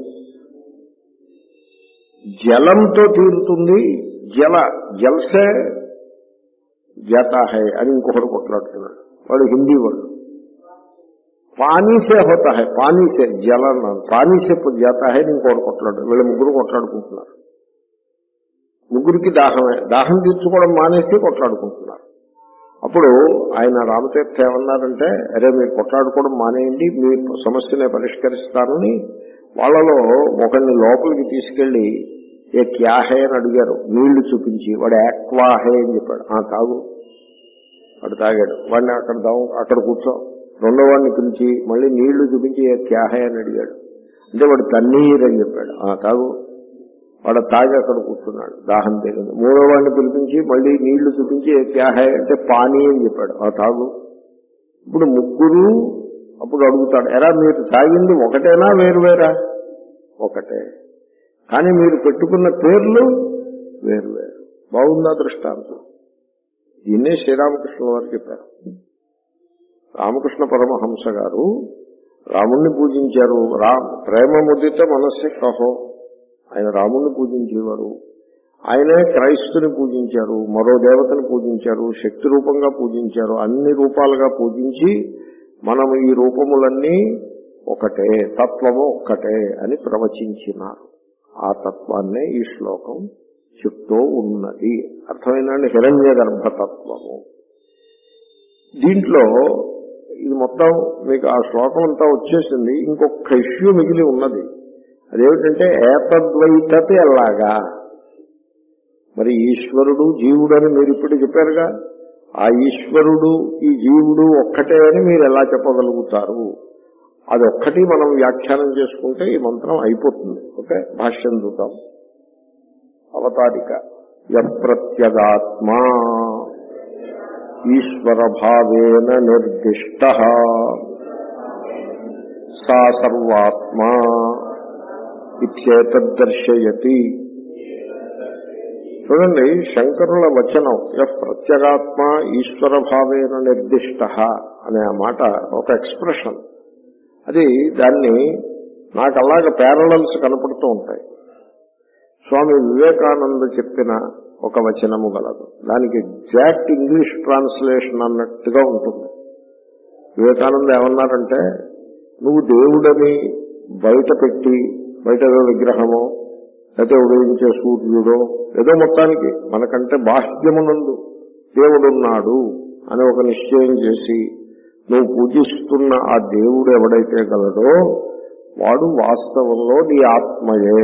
Speaker 1: జలంతో తీరుతుంది, జల జల్సే జాతా హై అని ఇంకొకడు కొట్లాడుతున్నాడు, వాడు హిందీ వాడు. పానీసే హోతా హై, పానీసే జల పానీసే జాతా హై ఇంకొకడు కొట్లాడు. వీళ్ళు ముగ్గురు కొట్లాడుకుంటున్నారు. ముగ్గురికి దాహమే, దాహం తీర్చుకోవడం మానేసి కొట్లాడుకుంటున్నారు. అప్పుడు ఆయన రామతీర్థ ఏమన్నారంటే, అరే మీరు కొట్లాడుకోవడం మానేయండి, మీ సమస్యనే పరిష్కరిస్తానని వాళ్ళలో ఒకరిని లోపలికి తీసుకెళ్లి ఏ క్యా హే అని అడిగారు, నీళ్లు చూపించి. వాడు యాక్వా హే అని చెప్పాడు. ఆ తాగు. వాడు తాగాడు. వాడిని అక్కడ దావు అక్కడ కూర్చో. రెండో వాడిని పిలిచి మళ్ళీ నీళ్లు చూపించి ఏ క్యా హే అని అడిగాడు. అంటే వాడు తన్నీరు అని చెప్పాడు. ఆ తాగు. వాడు తాగి అక్కడ కూర్చున్నాడు, దాహం తేలింది. మూడో వాడిని పిలిపించి మళ్ళీ నీళ్లు చూపించి ఏ క్యా హై అంటే పానీ అని చెప్పాడు. ఆ తాగు. ఇప్పుడు ముగ్గురు అప్పుడు అడుగుతాడు, ఎరా మీరు తాగింది ఒకటేనా వేరువేరా? ఒకటే, కానీ మీరు పెట్టుకున్న పేర్లు వేరువేరు. బాగుందా దృష్టాంతం? దీన్నే శ్రీరామకృష్ణ వారు చెప్పారు. రామకృష్ణ పరమహంస గారు రాముణ్ణి పూజించారు. రా ప్రేమ ముదిత మనస్సే కహో, ఆయన రాముణ్ణి పూజించేవారు. ఆయనే క్రైస్తుని పూజించారు, మరో దేవతను పూజించారు, శక్తి రూపంగా పూజించారు, అన్ని రూపాలుగా పూజించి మనం ఈ రూపములన్నీ ఒకటే, తత్వము ఒక్కటే అని ప్రవచించినారు. ఆ తత్వాన్నే ఈ శ్లోకం చెప్తూ ఉన్నది. అర్థమైందండి? హిరణ్య గర్భతత్వము. దీంట్లో ఇది మొత్తం మీకు ఆ శ్లోకం అంతా వచ్చేసింది. ఇంకొక ఇష్యూ మిగిలి ఉన్నది. అదేమిటంటే ఏతద్వైతత ఎలాగా? మరి ఈశ్వరుడు జీవుడు అని మీరు ఇప్పుడు చెప్పారుగా, ఆ ఈశ్వరుడు ఈ జీవుడు ఒక్కటే అని మీరు ఎలా చెప్పగలుగుతారు? అదొక్కటి మనం వ్యాఖ్యానం చేసుకుంటే ఈ మంత్రం అయిపోతుంది. ఓకే, భాష్యం చూద్దాం. అవతారిక. యప్రత్యగాత్మా ఈశ్వర భావేన నిర్దిష్ట సా సర్వాత్మా ఇత్యేతద్దర్శయతి. చూడండి, శంకరుల వచనం యః ప్రత్యేగాత్మ ఈశ్వర భావేన నిర్దిష్ట అనే ఆ మాట ఒక ఎక్స్ప్రెషన్. అది దాన్ని నాకు అలాగ ప్యారలల్స్ కనపడుతూ ఉంటాయి. స్వామి వివేకానంద చెప్పిన ఒక వచనము గలదు, దానికి ఎగ్జాక్ట్ ఇంగ్లీష్ ట్రాన్స్లేషన్ అన్నట్టుగా ఉంటుంది. వివేకానంద ఏమన్నారంటే, నువ్వు దేవుడని బయట పెట్టి, బయట ఏదో విగ్రహమో లేకపోతే ఉదయించే సూర్యుడో ఏదో మొత్తానికి మనకంటే బాహ్యమునందు దేవుడున్నాడు అని ఒక నిశ్చయం చేసి నువ్వు పూజిస్తున్న ఆ దేవుడు ఎవడైతే గలడో వాడు వాస్తవంలో నీ ఆత్మయే.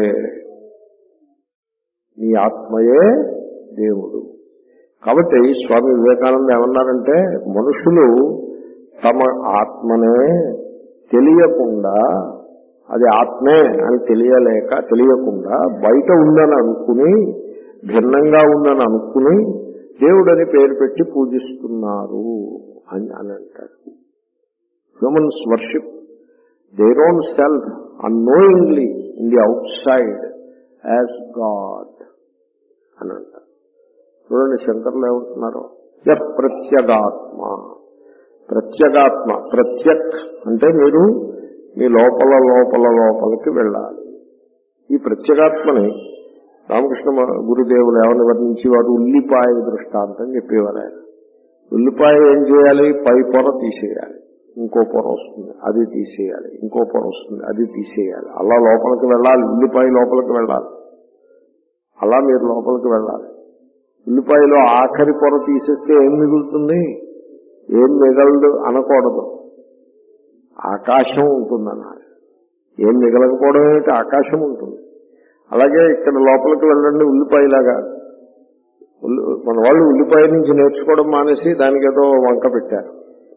Speaker 1: నీ ఆత్మయే దేవుడు. కాబట్టి స్వామి వివేకానంద ఏమన్నారంటే, మనుషులు తమ ఆత్మనే తెలియకుండా, అది ఆత్మే అని తెలియలేక తెలియకుండా బయట ఉందని అనుకుని, భిన్నంగా ఉందని అనుకుని దేవుడని పేరు పెట్టి పూజిస్తున్నారు అని అని అంటారు. Humans worship their own self annoyingly in the outside as God అని అంటారు. చూడండి శంకర్లు ఏమంటున్నారు, యః ప్రత్యేగాత్మ. ప్రత్యేగాత్మ, ప్రత్యక్ అంటే మీరు మీ లోపల లోపల లోపలికి వెళ్ళాలి. ఈ ప్రత్యేగాత్మని రామకృష్ణ గురుదేవులు ఏమని వర్ణించి వాడు ఉల్లిపాయ దృష్టాంతం చెప్పేవారు. ఆయన ఉల్లిపాయ ఏం చేయాలి, పై పొర తీసేయాలి, ఇంకో పొర వస్తుంది అది తీసేయాలి, ఇంకో పొర వస్తుంది అది తీసేయాలి, అలా లోపలికి వెళ్ళాలి. ఉల్లిపాయ లోపలికి వెళ్ళాలి, అలా మీరు లోపలికి వెళ్ళాలి. ఉల్లిపాయలో ఆఖరి పొర తీసేస్తే ఏం మిగులుతుంది, ఏం మిగలదు అనకూడదు, ఆకాశం ఉంటుందన్నారు. ఏం మిగలకపోవడం ఏంటి, ఆకాశం ఉంటుంది. అలాగే ఇక్కడ లోపలికి వెళ్ళండి ఉల్లిపాయలాగా. మన వాళ్ళు ఉల్లిపాయ నుంచి నేర్చుకోవడం మానేసి దానికి ఏదో వంక పెట్టారు.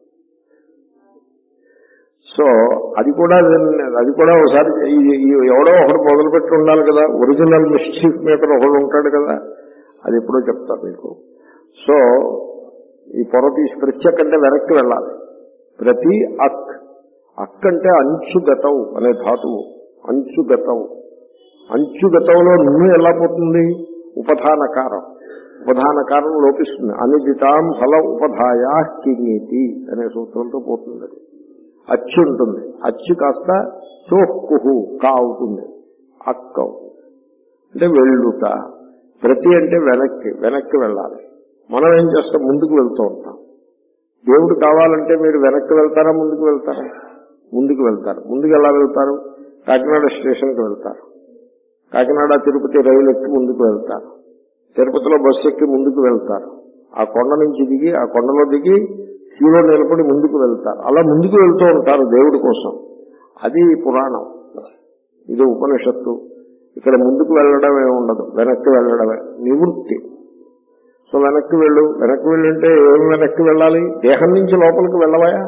Speaker 1: సో అది కూడా అది కూడా ఒకసారి ఎవడో ఒకడు మొదలు పెట్టి ఉండాలి కదా, ఒరిజినల్ మిస్చీఫ్ మేకర్ ఒకడు ఉంటాడు కదా, అది ఎప్పుడో చెప్తారు మీకు. సో ఈ పొర తీసి ప్రత్యేక అంటే వెనక్కి వెళ్ళాలి. ప్రతి అక్, అక్ అంటే అంచుగతవు అనే ధాతువు, అంచుగతవు. అంచుగతంలో నువ్వు ఎలా పోతుంది, ఉపధానకారం, ఉపధానకారం లోపిస్తుంది. అనిదితాం ఫల ఉపధాయా కింగితి అనే సూత్రంతో పోతుంది. అది అచ్చు ఉంటుంది, అచ్చు కాస్త చోక్కుహు కా అవుతుంది, అక్క అవుతుంది. అంటే వెళ్ళుట. ప్రతి అంటే వెనక్కి, వెనక్కి వెళ్ళాలి. మనం ఏం చేస్తాం, ముందుకు వెళ్తూ ఉంటాం. దేవుడు కావాలంటే మీరు వెనక్కి వెళ్తారా ముందుకు వెళ్తారా? ముందుకు వెళ్తారు. ముందుకు ఎలా వెళ్తారు, కాకినాడ స్టేషన్కి వెళ్తారు, కాకినాడ తిరుపతి రైలు ఎక్కి ముందుకు వెళ్తారు, తిరుపతిలో బస్సు ఎక్కి ముందుకు వెళ్తారు, ఆ కొండ నుంచి దిగి ఆ కొండలో దిగి సీలో నిలబడి ముందుకు వెళ్తారు. అలా ముందుకు వెళ్తూ ఉంటారు దేవుడి కోసం. అది పురాణం, ఇది ఉపనిషత్తు. ఇక్కడ ముందుకు వెళ్ళడమే ఉండదు, వెనక్కి వెళ్ళడమే నివృత్తి. సో వెనక్కి వెళ్ళు, వెనక్కి వెళ్ళుంటే ఏం వెనక్కి వెళ్ళాలి, దేహం నుంచి లోపలికి వెళ్ళవయా,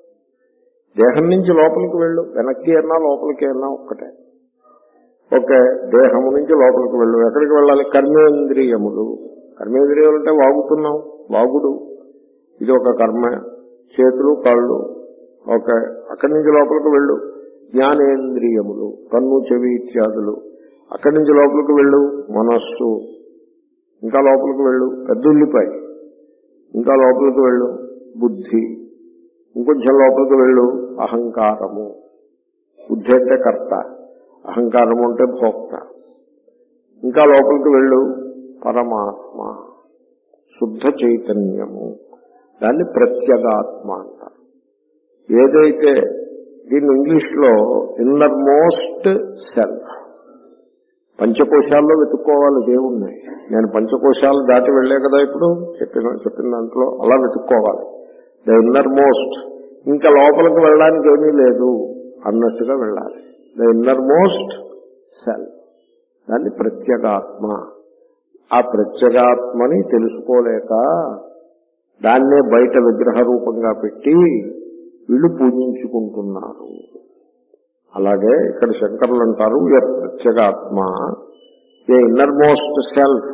Speaker 1: దేహం నుంచి లోపలికి వెళ్ళు. వెనక్కి అన్నా లోపలికి అన్నా ఒక్కటే. ఓకే, దేహము నుంచి లోపలికి వెళ్ళు. ఎక్కడికి వెళ్ళాలి, కర్మేంద్రియములు. కర్మేంద్రియాలు అంటే వాగుతున్నాం, వాగుడు ఇది ఒక కర్మ. చేతులు కాళ్ళు, ఓకే, అక్కడి నుంచి లోపలికి వెళ్ళు. జ్ఞానేంద్రియములు, కన్ను చెవి ఇత్యాదులు, అక్కడి నుంచి లోపలికి వెళ్ళు. మనస్సు, ఇంకా లోపలికి వెళ్ళు. పెద్దుల్లిపాయ, ఇంకా లోపలికి వెళ్ళు. బుద్ధి, ఇంకొంచెం లోపలికి వెళ్ళు. అహంకారము, బుద్ధి అంటే కర్త, అహంకారము అంటే భోక్త. ఇంకా లోపలికి వెళ్ళు. పరమాత్మ, శుద్ధ చైతన్యము, దాన్ని ప్రత్యేగాత్మ అంటారు. ఏదైతే దీన్ని ఇంగ్లీష్ లో ఇన్నర్ మోస్ట్ సెల్ఫ్, పంచకోశాల్లో వెతుక్కోవాలి దేవుణ్ణి. నేను పంచకోశాలు దాటి వెళ్లే కదా ఇప్పుడు చెప్పిన చెప్పిన దాంట్లో, అలా వెతుక్కోవాలి. ద ఇన్నర్ మోస్ట్, ఇంకా లోపలికి వెళ్ళడానికి ఏమీ లేదు అన్నట్టుగా వెళ్ళాలి. ద ఇన్నర్ మోస్ట్ సెల్ఫ్, దాన్ని ప్రత్యేగాత్మ. ఆ ప్రత్యేగాత్మని తెలుసుకోలేక దాన్నే బయట విగ్రహ రూపంగా పెట్టి వీళ్ళు పూజించుకుంటున్నారు. అలాగే ఇక్కడ శంకరులు అంటారు, ఏ ప్రత్యేగాత్మ, ఏ ఇన్నర్ మోస్ట్ సెల్ఫ్,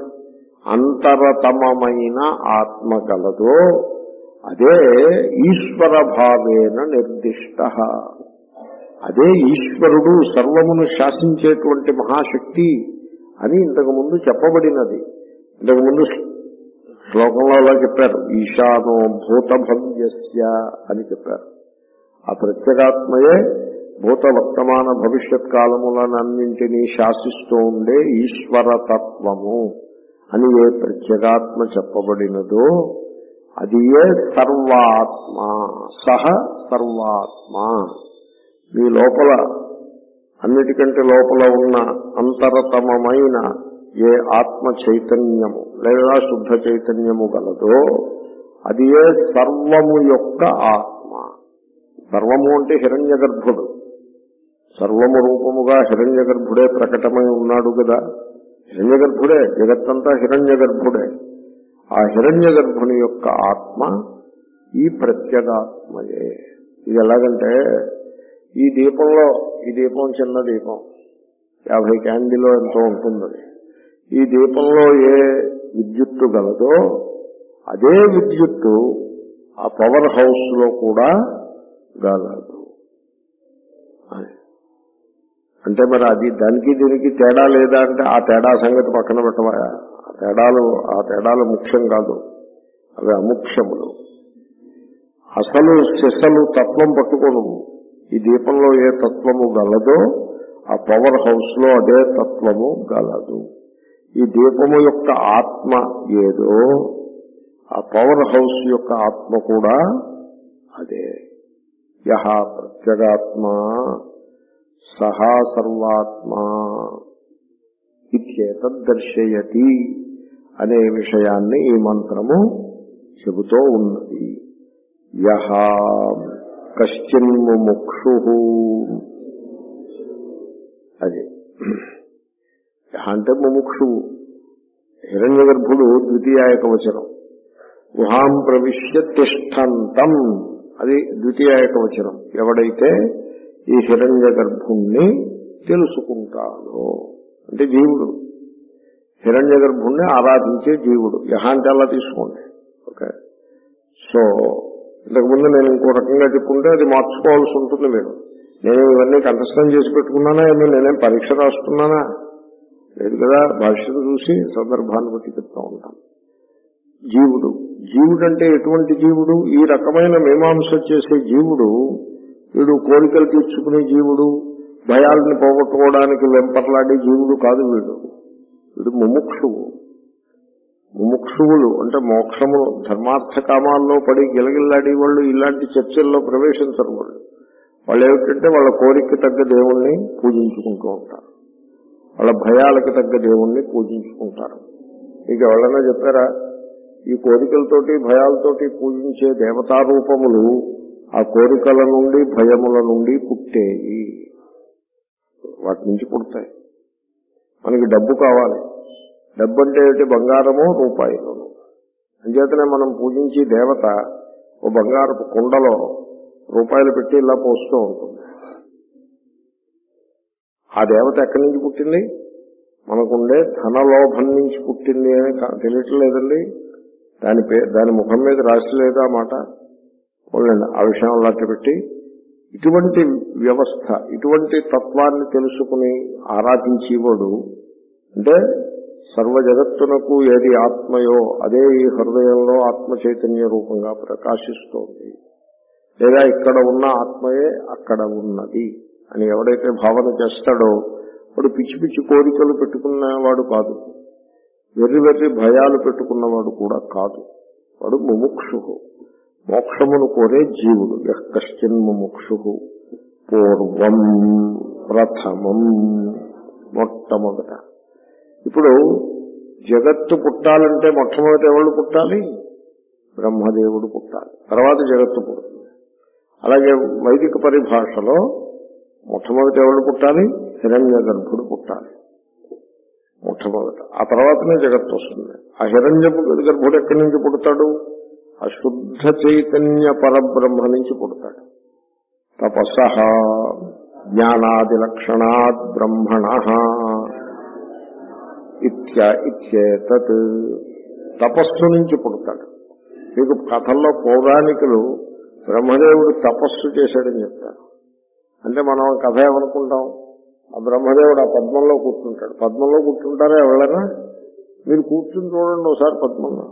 Speaker 1: అంతరతమైన ఆత్మ గలదో అదే ఈశ్వర భావేన నిర్దిష్ట. అదే ఈశ్వరుడు, సర్వమును శాసించేటువంటి మహాశక్తి అని ఇంతకు ముందు చెప్పబడినది. ఇంతకు ముందు శ్లోకంలో అలా చెప్పారు, ఈశానో భూతభవ్యస్య అని చెప్పారు. ఆ ప్రత్యేగాత్మయే భూత వర్తమాన భవిష్యత్ కాలములనన్నింటినీ శాసిస్తూ ఉండే ఈశ్వరతత్వము అని ఏ ప్రత్యేగాత్మ చెప్పబడినదో అది ఏ సర్వాత్మ, సహ సర్వాత్మ. మీ లోపల అన్నిటికంటే లోపల ఉన్న అంతరతమైన ఏ ఆత్మ చైతన్యము లేదా శుద్ధ చైతన్యము గలదో అది ఏ సర్వము యొక్క ఆత్మ. సర్వము అంటే హిరణ్య గర్భుడు, సర్వము రూపముగా హిరణ్య గర్భుడే ప్రకటమై ఉన్నాడు కదా. హిరణ్య గర్భుడే, జగత్తంతా హిరణ్య గర్భుడే. ఆ హిరణ్య గర్భుని యొక్క ఆత్మ ఈ ప్రత్యేగాత్మయే. ఇది ఎలాగంటే ఈ దీపంలో, ఈ దీపం చిన్న దీపం, యాభై క్యాండిలో ఎంతో ఉంటుంది. ఈ దీపంలో ఏ విద్యుత్తు గలదో అదే విద్యుత్తు ఆ పవర్ హౌస్ లో కూడా గలదు. అంటే మరి అది దానికి దీనికి తేడా లేదా అంటే ఆ తేడా సంగతి పక్కన పెట్టవా. ఆ తేడాలు ఆ తేడాలు ముఖ్యం కాదు, అవి అముఖ్యములు. అసలు శిశలు తత్వం పట్టుకోను. ఈ దీపంలో ఏ తత్వము గలదో ఆ పవర్ హౌస్ లో అదే తత్వము గలదు. ఈ దీపము యొక్క ఆత్మ ఏదో ఆ పవర్ హౌస్ యొక్క ఆత్మ కూడా అదే. యహ ప్రత్యేగాత్మ సహా సర్వాత్మా ఇత్యేతద్దర్శయతి అనే విషయాన్ని ఈ మంత్రము చెబుతూ ఉన్నది. యహ కశ్చిన్ ముముక్షుః, అది యహ అంటే ముముక్షువు. హిరణ్య గర్భుడు ద్వితీయాయక వచనం. గుహాం ప్రవిశ్య తిష్టంతం, అది ద్వితీయాయక వచనం. ఎవడైతే ఈ హిరణ్య గర్భుణ్ణి తెలుసుకుంటాడో అంటే జీవుడు, హిరణ్య గర్భుణ్ణి ఆరాధించే జీవుడు. యహ అంటే అలా తీసుకోండి. ఓకే. సో ఇంతకుముందు నేను ఇంకో రకంగా చెప్పుకుంటే అది మార్చుకోవాల్సి ఉంటుంది. మీరు నేను ఇవన్నీ కంఠస్థం చేసి పెట్టుకున్నానా, ఏమో నేనేం పరీక్ష రాస్తున్నానా, లేదు కదా. భాష్యం చూసి సందర్భాన్ని బట్టి చెప్తా ఉంటాను. జీవుడు, జీవుడు అంటే ఎటువంటి జీవుడు? ఈ రకమైన మీమాంస చేసే జీవుడు వీడు కోరికలు తీర్చుకునే జీవుడు, భయాలను పోగొట్టుకోవడానికి వెంపర్లాడే జీవుడు కాదు వీడు. వీడు ముముక్షువు. ముముక్షువులు అంటే మోక్షము ధర్మార్థ కామాల్లో పడి గిలగిల్లాడే వాళ్ళు ఇలాంటి చర్చల్లో ప్రవేశించరు. వాళ్ళు వాళ్ళు ఏమిటంటే వాళ్ళ కోరిక తగ్గ దేవుణ్ణి పూజించుకుంటూ ఉంటారు, వాళ్ళ భయాలకి తగ్గ దేవుణ్ణి పూజించుకుంటారు. మీకు ఎవరైనా చెప్పారా ఈ కోరికలతోటి భయాలతోటి పూజించే దేవతారూపములు ఆ కోరికల నుండి భయముల నుండి పుట్టేవి, వాటి నుంచి పుడతాయి. మనకి డబ్బు కావాలి, డబ్బు అంటే ఏంటి? బంగారము రూపాయలు. అంచేతనే మనం పూజించే దేవత ఓ బంగారపు కుండలో రూపాయలు పెట్టి ఇలా పోస్తూ ఉంటుంది. ఆ దేవత ఎక్కడి నుంచి పుట్టింది? మనకుండే ధనలోభం నుంచి పుట్టింది అని తెలియట్లేదండి. దాని పే దాని ముఖం మీద రాసి లేదా మాట పోలేండి. ఆ విషయం అలాంటి పెట్టి ఇటువంటి వ్యవస్థ, ఇటువంటి తత్వాన్ని తెలుసుకుని ఆరాధించేవాడు అంటే సర్వ జగత్తునకు ఏది ఆత్మయో అదే ఈ హృదయంలో ఆత్మ చైతన్య రూపంగా ప్రకాశిస్తోంది, లేదా ఇక్కడ ఉన్న ఆత్మయే అక్కడ ఉన్నది అని ఎవడైతే భావన చేస్తాడో వాడు పిచ్చి పిచ్చి కోరికలు పెట్టుకున్నవాడు కాదు, వెర్రి వెర్రి భయాలు పెట్టుకున్నవాడు కూడా కాదు. వాడు ముముక్షువు, మోక్షమును కోరే జీవుడు. యః కశ్చిన్ ముముక్షుః పూర్వం ప్రథమం, మొట్టమొదట. ఇప్పుడు జగత్తు పుట్టాలంటే మొట్టమొదటి ఎవరు పుట్టాలి? బ్రహ్మదేవుడు పుట్టాలి, తర్వాత జగత్తు పుడుతుంది. అలాగే వైదిక పరిభాషలో మొట్టమొదటి ఎవరు పుట్టాలి? హిరణ్య గర్భుడు పుట్టాలి మొట్టమొదట, ఆ తర్వాతనే జగత్తు వస్తుంది. ఆ హిరణ్య గర్భుడు ఎక్కడి నుంచి పుడతాడు? ఆ శుద్ధ చైతన్య పరబ్రహ్మ నుంచి పుడతాడు. తపస్సః జ్ఞానాది లక్షణాత్ బ్రహ్మణః ఇత్యేతత్, తపస్సు నుంచి పుడతాడు. మీకు కథల్లో పౌరాణికులు బ్రహ్మదేవుడు తపస్సు చేశాడని చెప్తారు. అంటే మనం కథ ఏమనుకుంటాం? ఆ బ్రహ్మదేవుడు ఆ పద్మంలో కూర్చుంటాడు. పద్మంలో కూర్చుంటారా ఎవరైనా? మీరు కూర్చుని చూడండి ఒకసారి పద్మంలో.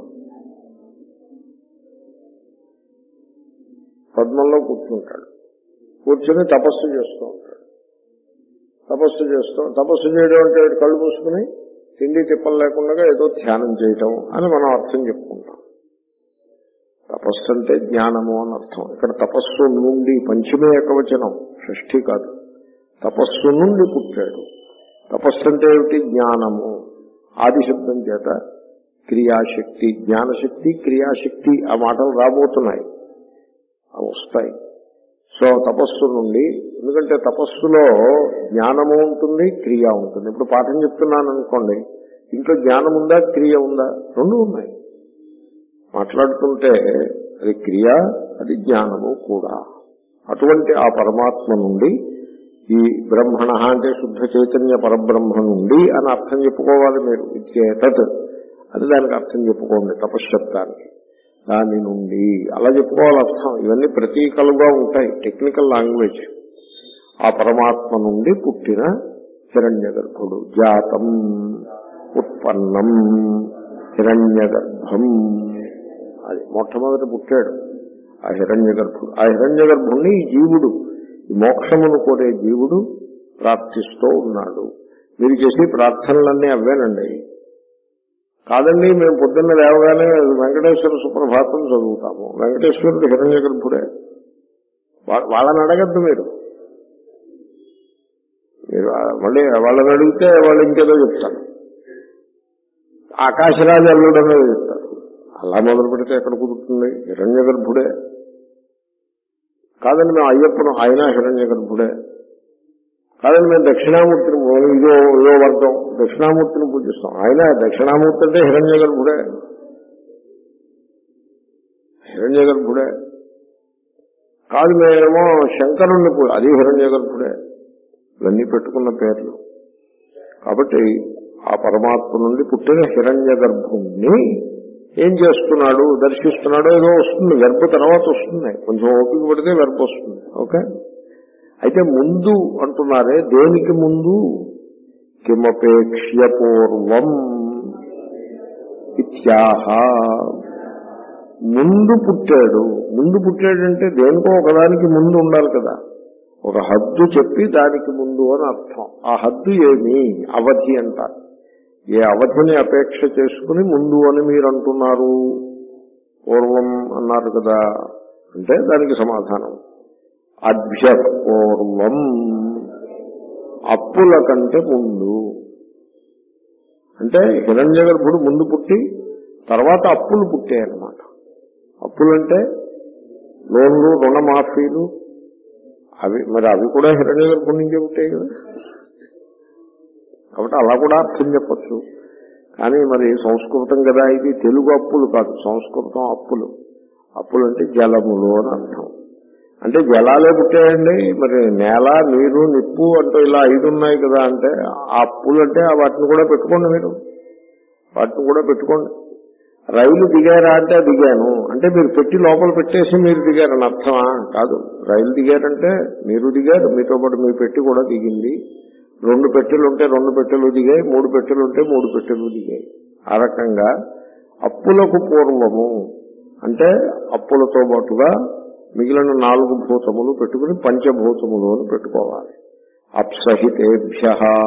Speaker 1: పద్మంలో కూర్చుంటాడు, కూర్చుని తపస్సు చేస్తూ ఉంటాడు. తపస్సు చేస్తూ తపస్సు చేయడం అంటే కళ్ళు మూసుకుని తిండి తిప్పలు లేకుండా ఏదో ధ్యానం చేయటం అని మనం అర్థం చెప్పుకుంటాం. తపస్సు అంటే జ్ఞానము అని అర్థం. ఇక్కడ తపస్సు నుండి, పంచమే ఏకవచనం, షష్ఠి కాదు. తపస్సు నుండి పుట్టాడు. తపస్సు అంటే ఏమిటి? జ్ఞానము. ఆదిశబ్దం చేత క్రియాశక్తి, జ్ఞానశక్తి, క్రియాశక్తి ఆ మాటలు రాబోతున్నాయి, అవి వస్తాయి. సో తపస్సు నుండి, ఎందుకంటే తపస్సులో జ్ఞానము ఉంటుంది, క్రియ ఉంటుంది. ఇప్పుడు పాఠం చెప్తున్నాను అనుకోండి, ఇంట్లో జ్ఞానం ఉందా, క్రియ ఉందా? రెండు ఉన్నాయి. మాట్లాడుతుంటే అది క్రియ, అది జ్ఞానము కూడా. అటువంటి ఆ పరమాత్మ నుండి, ఈ బ్రహ్మణ అంటే శుద్ధ చైతన్య పరబ్రహ్మ నుండి అని అర్థం చెప్పుకోవాలి మీరు. ఇచ్చేతత్ అని దానికి అర్థం చెప్పుకోండి తపశ్శబ్దానికి. దాని నుండి అలా చెప్పుకోవాలి అర్థం. ఇవన్నీ ప్రతీకలుగా ఉంటాయి, టెక్నికల్ లాంగ్వేజ్. ఆ పరమాత్మ నుండి పుట్టిన హిరణ్య గర్భుడు. జాతం ఉత్పన్నం హిరణ్య గర్భం, అది మొట్టమొదటి పుట్టాడు ఆ హిరణ్య గర్భుడు. ఆ హిరణ్య గర్భుణ్ణి ఈ జీవుడు, ఈ మోక్షమును కోరే జీవుడు ప్రార్థిస్తూ ఉన్నాడు. మీరు చేసే ప్రార్థనలన్నీ అవేనండి. కాదండి మేము పొద్దున్న లేవగానే వెంకటేశ్వర సుప్రభాతం చదువుతాము, వెంకటేశ్వరుడు హిరణ్య గర్భుడే. వాళ్ళని అడగద్దు మీరు. మీరు మళ్ళీ వాళ్ళని అడిగితే వాళ్ళు ఇంకేదో చెప్తారు, ఆకాశరాజు అల్లుడనే చెప్తారు. అలా మొదలు పెడితే ఎక్కడ కుదురుతుంది? హిరణ్య గర్భుడే. కాదండి మేము అయ్యప్పను, ఆయన హిరణ్య గర్భుడే. కాదండి మేము దక్షిణామూర్తిని, ఇదో ఇదో వర్గం దక్షిణామూర్తిని పూజిస్తాం, ఆయన దక్షిణామూర్తి అంటే హిరణ్య గర్భుడే, హిరణ్య గర్భుడే. కాదు మేమేమో శంకరుణ్ణి పూజ, అది హిరణ్య గర్భుడే. ఇవన్నీ పెట్టుకున్న పేర్లు. కాబట్టి ఆ పరమాత్మ నుండి పుట్టిన హిరణ్య గర్భుణ్ణి ఏం చేస్తున్నాడు? దర్శిస్తున్నాడు. ఏదో వస్తుంది, గర్భ తర్వాత వస్తుంది, కొంచెం ఓపిక పడితే గర్భ వస్తుంది. ఓకే. అయితే ముందు అంటున్నారే, దేనికి ముందు? కిమపేక్ష్య పూర్వం ఇత్యాహ. ముందు పుట్టాడు. ముందు పుట్టాడంటే దేనికో ఒకదానికి ముందు ఉండాలి కదా. ఒక హద్దు చెప్పి దానికి ముందు అని అర్థం. ఆ హద్దు ఏమి? అవధి అంటారు. ఏ అవధిని అపేక్ష చేసుకుని ముందు అని మీరు అంటున్నారు? పూర్వం అన్నారు కదా అంటే దానికి సమాధానం అభ్య పూర్వం, అప్పుల కంటే ముందు. అంటే హిరణ్య గర్భుడు ముందు పుట్టి తర్వాత అప్పులు పుట్టాయన్నమాట. అప్పులంటే లోన్లు, రుణమాఫీలు, అవి మరి అవి కూడా హిరణ్య గర్భుడి నుంచే పుట్టాయి కదా. కాబట్టి అలా కూడా అర్థం చెప్పచ్చు. కానీ మరి సంస్కృతం కదా ఇది, తెలుగు అప్పులు కాదు, సంస్కృతం అప్పులు. అప్పులు అంటే జలములు అని అర్థం. అంటే జలాలే పుట్టాయండి, మరి నేల, నీరు, నిప్పు అంటూ ఇలా ఐదు ఉన్నాయి కదా. అంటే ఆ అప్పులు అంటే వాటిని కూడా పెట్టుకోండి, మీరు వాటిని కూడా పెట్టుకోండి. రైలు దిగారా అంటే దిగాను అంటే మీరు పెట్టి లోపల పెట్టేసి మీరు దిగారని అర్థమా? కాదు. రైలు దిగారంటే మీరు దిగారు, మీతో పాటు మీ పెట్టి కూడా దిగింది. రెండు పెట్టెలు ఉంటే రెండు పెట్టెలు దిగాయి, మూడు పెట్టెలు ఉంటే మూడు పెట్టెలు దిగాయి. ఆ రకంగా అప్పులకు పూర్వము అంటే అప్పులతో పాటుగా మిగిలిన నాలుగు భూతములు పెట్టుకుని పంచభూతములు అని పెట్టుకోవాలి. అప్సహితేభ్య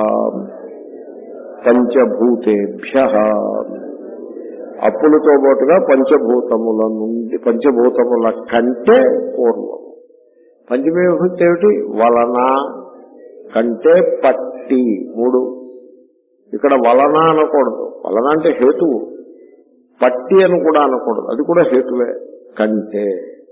Speaker 1: పంచభూతేభ్య, అప్పులతో పాటుగా పంచభూతముల నుండి, పంచభూతముల కంటే పూర్వం. పంచభూతి ఏమిటి? వలన, కంటే, పట్టి, మూడు. ఇక్కడ వలన అనకూడదు. వలన అంటే హేతువు. పట్టి అని కూడా అనకూడదు, అది కూడా హేతువే. కంటే,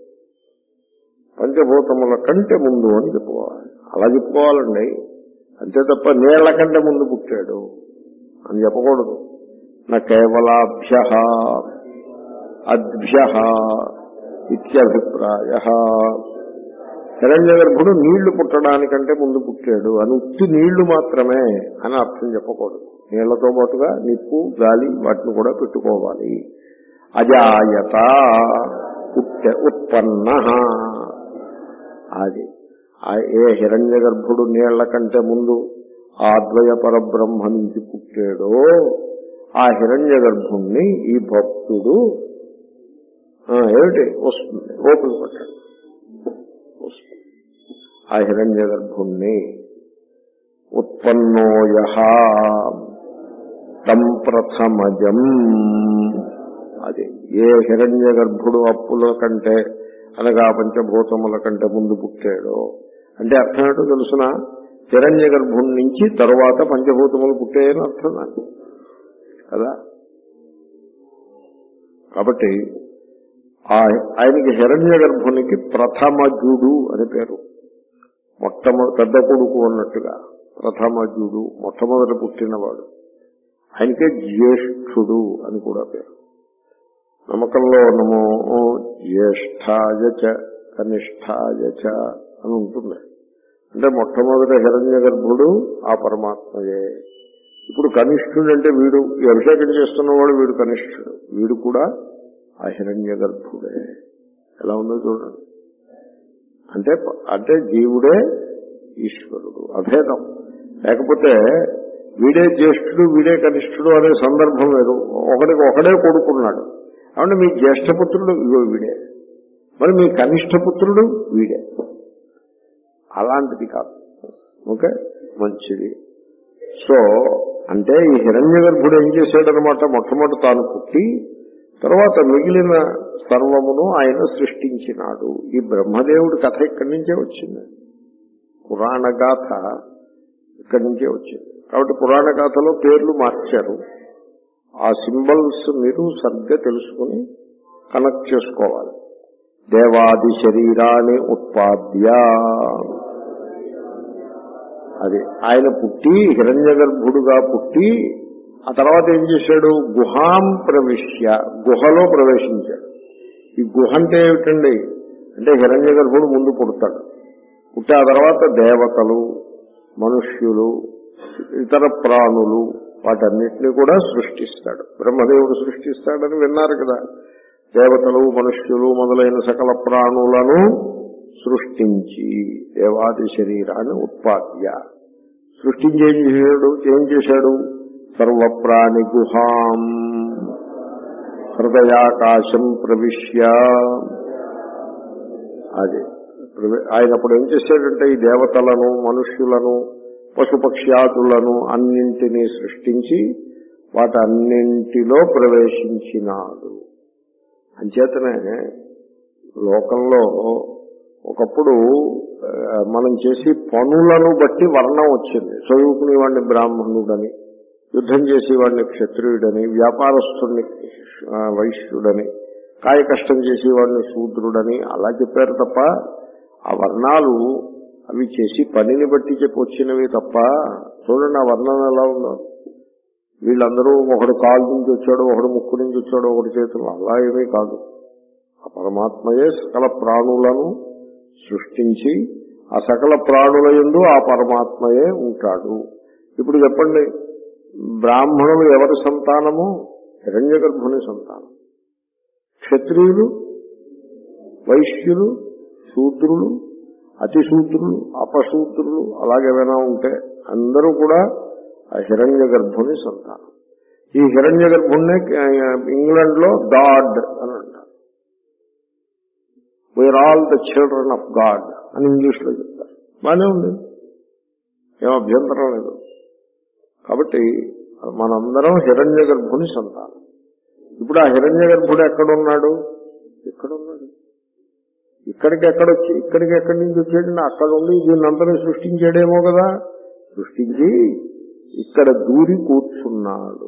Speaker 1: పంచభూతముల కంటే ముందు అని చెప్పుకోవాలి. అలా చెప్పుకోవాలండి. అంతే తప్ప నీళ్ల కంటే ముందు పుట్టాడు అని చెప్పకూడదు. నా కేవలాభ్య అద్భ్య ఇత్యభిప్రాయ. హిరణ్య గర్భుడు నీళ్లు పుట్టడానికంటే ముందు పుట్టాడు అని, ఉత్తి నీళ్లు మాత్రమే అని అర్థం చెప్పకూడదు. నీళ్లతో పాటుగా నిప్పు, గాలి వాటిని కూడా పెట్టుకోవాలి. అజాయత ఉత్పన్న, అది ఏ హిరణ్య గర్భుడు నీళ్ల కంటే ముందు ఆ అద్వయ పరబ్రహ్మ నుంచి పుట్టాడో ఆ హిరణ్య గర్భుణ్ణి ఈ భక్తుడు ఏమిటి వస్తుంది, ఓపిక పట్టాడు. ఆ హిరణ్య గర్భుణ్ణి ఉత్పన్నోయ తం ప్రథమజం, అది ఏ హిరణ్య గర్భుడు అప్పుల కంటే అనగా పంచభూతముల కంటే ముందు పుట్టాడో అంటే అర్థం ఏంటో తెలుసిన, హిరణ్య గర్భుడి నుంచి తరువాత పంచభూతములు పుట్టాయని అర్థం దాన్ని కదా. కాబట్టి ఆయనకి హిరణ్య గర్భునికి ప్రథమజుడు అని పేరు. మొట్టమొదటి పెద్ద కొడుకు అన్నట్టుగా ప్రథమజుడు, మొట్టమొదటి పుట్టినవాడు. ఆయనకే జ్యేష్ఠుడు అని కూడా పేరు. నమ్మకంలో నమో జ్యేష్ఠాయచ కనిష్ఠాయచ అని ఉంటుంది. అంటే మొట్టమొదటి హిరణ్య గర్భుడు ఆ పరమాత్మయే. ఇప్పుడు కనిష్ఠుడు అంటే వీడు ఈ అభిషేకం చేస్తున్నవాడు వీడు కనిష్ఠుడు, వీడు కూడా ఆ హిరణ్య గర్భుడే. ఎలా ఉందో చూడండి. అంటే అంటే జీవుడే ఈశ్వరుడు, అభేదం. లేకపోతే వీడే జ్యేష్ఠుడు వీడే కనిష్ఠుడు అనే సందర్భం లేదు. ఒకడికి ఒకడే కొడుకున్నాడు. కాబట్టి మీ జ్యేష్ఠపుత్రుడు ఇగో వీడే, మరి మీ కనిష్ఠపుత్రుడు వీడే. అలాంటిది కాదు. ఓకే, మంచిది. సో అంటే ఈ హిరణ్య గర్భుడు ఏం చేశాడనమాట, మొట్టమొదటి తాను పుట్టి తర్వాత మిగిలిన సర్వమును ఆయన సృష్టించినాడు. ఈ బ్రహ్మదేవుడి కథ ఇక్కడి నుంచే వచ్చింది. పురాణ గాథ ఇక్కడి నుంచే వచ్చింది. కాబట్టి పురాణ గాథలో పేర్లు మార్చారు. ఆ సింబల్స్ మీరు సరిగ్గా తెలుసుకుని కనెక్ట్ చేసుకోవాలి. దేవాది శరీరాన్ని ఉత్పాద్య, అది ఆయన పుట్టి హిరణ్య గర్భుడుగా పుట్టి ఆ తర్వాత ఏం చేశాడు, గుహాం ప్రవిశ్య, గుహలో ప్రవేశించాడు. ఈ గుహ అంటే ఏమిటండి అంటే హిరణ్య గర్భుడు ముందు పుడతాడు. పుట్టి ఆ తర్వాత దేవతలు, మనుష్యులు, ఇతర ప్రాణులు వాటన్నిటినీ కూడా సృష్టిస్తాడు. బ్రహ్మదేవుడు సృష్టిస్తాడని విన్నారు కదా. దేవతలు, మనుష్యులు మొదలైన సకల ప్రాణులను సృష్టించి దేవాది శరీరాన్ని ఉత్పాద్య సృష్టించి ఏం చేశాడు ఏం చేశాడు సర్వప్రాణి గుహాం హృదయాకాశం ప్రవిశ్య. అది ఆయన అప్పుడు ఏం చేశాడంటే ఈ దేవతలను, మనుష్యులను, పశుపక్ష్యాదులను అన్నింటినీ సృష్టించి వాటన్నింటిలో ప్రవేశించినాడు. అంచేతనే లోకంలో ఒకప్పుడు మనం చేసి పనులను బట్టి వర్ణం వచ్చింది. చదువుకునే వాడిని బ్రాహ్మణుడని, యుద్ధం చేసేవాడిని క్షత్రియుడని, వ్యాపారస్తుడిని వైశ్యుడని, కాయ కష్టం చేసేవాడిని శూద్రుడని అలా చెప్పారు తప్ప ఆ వర్ణాలు అవి చేసి పనిని బట్టి చెప్పి వచ్చినవి తప్ప. చూడండి ఆ వర్ణన ఎలా ఉందో. వీళ్ళందరూ ఒకడు కాలు నుంచి వచ్చాడు, ఒకడు ముక్కు నుంచి వచ్చాడు, ఒకటి చేతులు, అలా ఏమీ కాదు. ఆ పరమాత్మయే సకల ప్రాణులను సృష్టించి ఆ సకల ప్రాణుల యందు ఆ పరమాత్మయే ఉంటాడు. ఇప్పుడు చెప్పండి, బ్రాహ్మణులు ఎవరి సంతానము? హిరణ్య గర్భుని సంతానం. క్షత్రియులు, వైశ్యులు, శూద్రులు, అతిశూద్రులు, అపశూద్రులు అలాగేమైనా ఉంటే అందరూ కూడా ఆ హిరణ్య గర్భుని సంతానం. ఈ హిరణ్య గర్భుణ్ణి ఇంగ్లాండ్ లో గాడ్ అని అంటారు. We're all the children of God అని ఇంగ్లీష్ లో చెప్తారు. బానే ఉంది, ఏం అభ్యంతరం లేదు. కాబట్టి మనందరం హిరణ్య గర్భుని సంతానం. ఇప్పుడు ఆ హిరణ్య గర్భుడు ఎక్కడున్నాడు? ఎక్కడున్నాడు? ఇక్కడికి ఎక్కడొచ్చి ఇక్కడికి ఎక్కడి నుంచి వచ్చాడండి? అక్కడ ఉండి దీన్ని అందరూ సృష్టించాడేమో కదా. సృష్టించి ఇక్కడ దూరి కూర్చున్నాడు.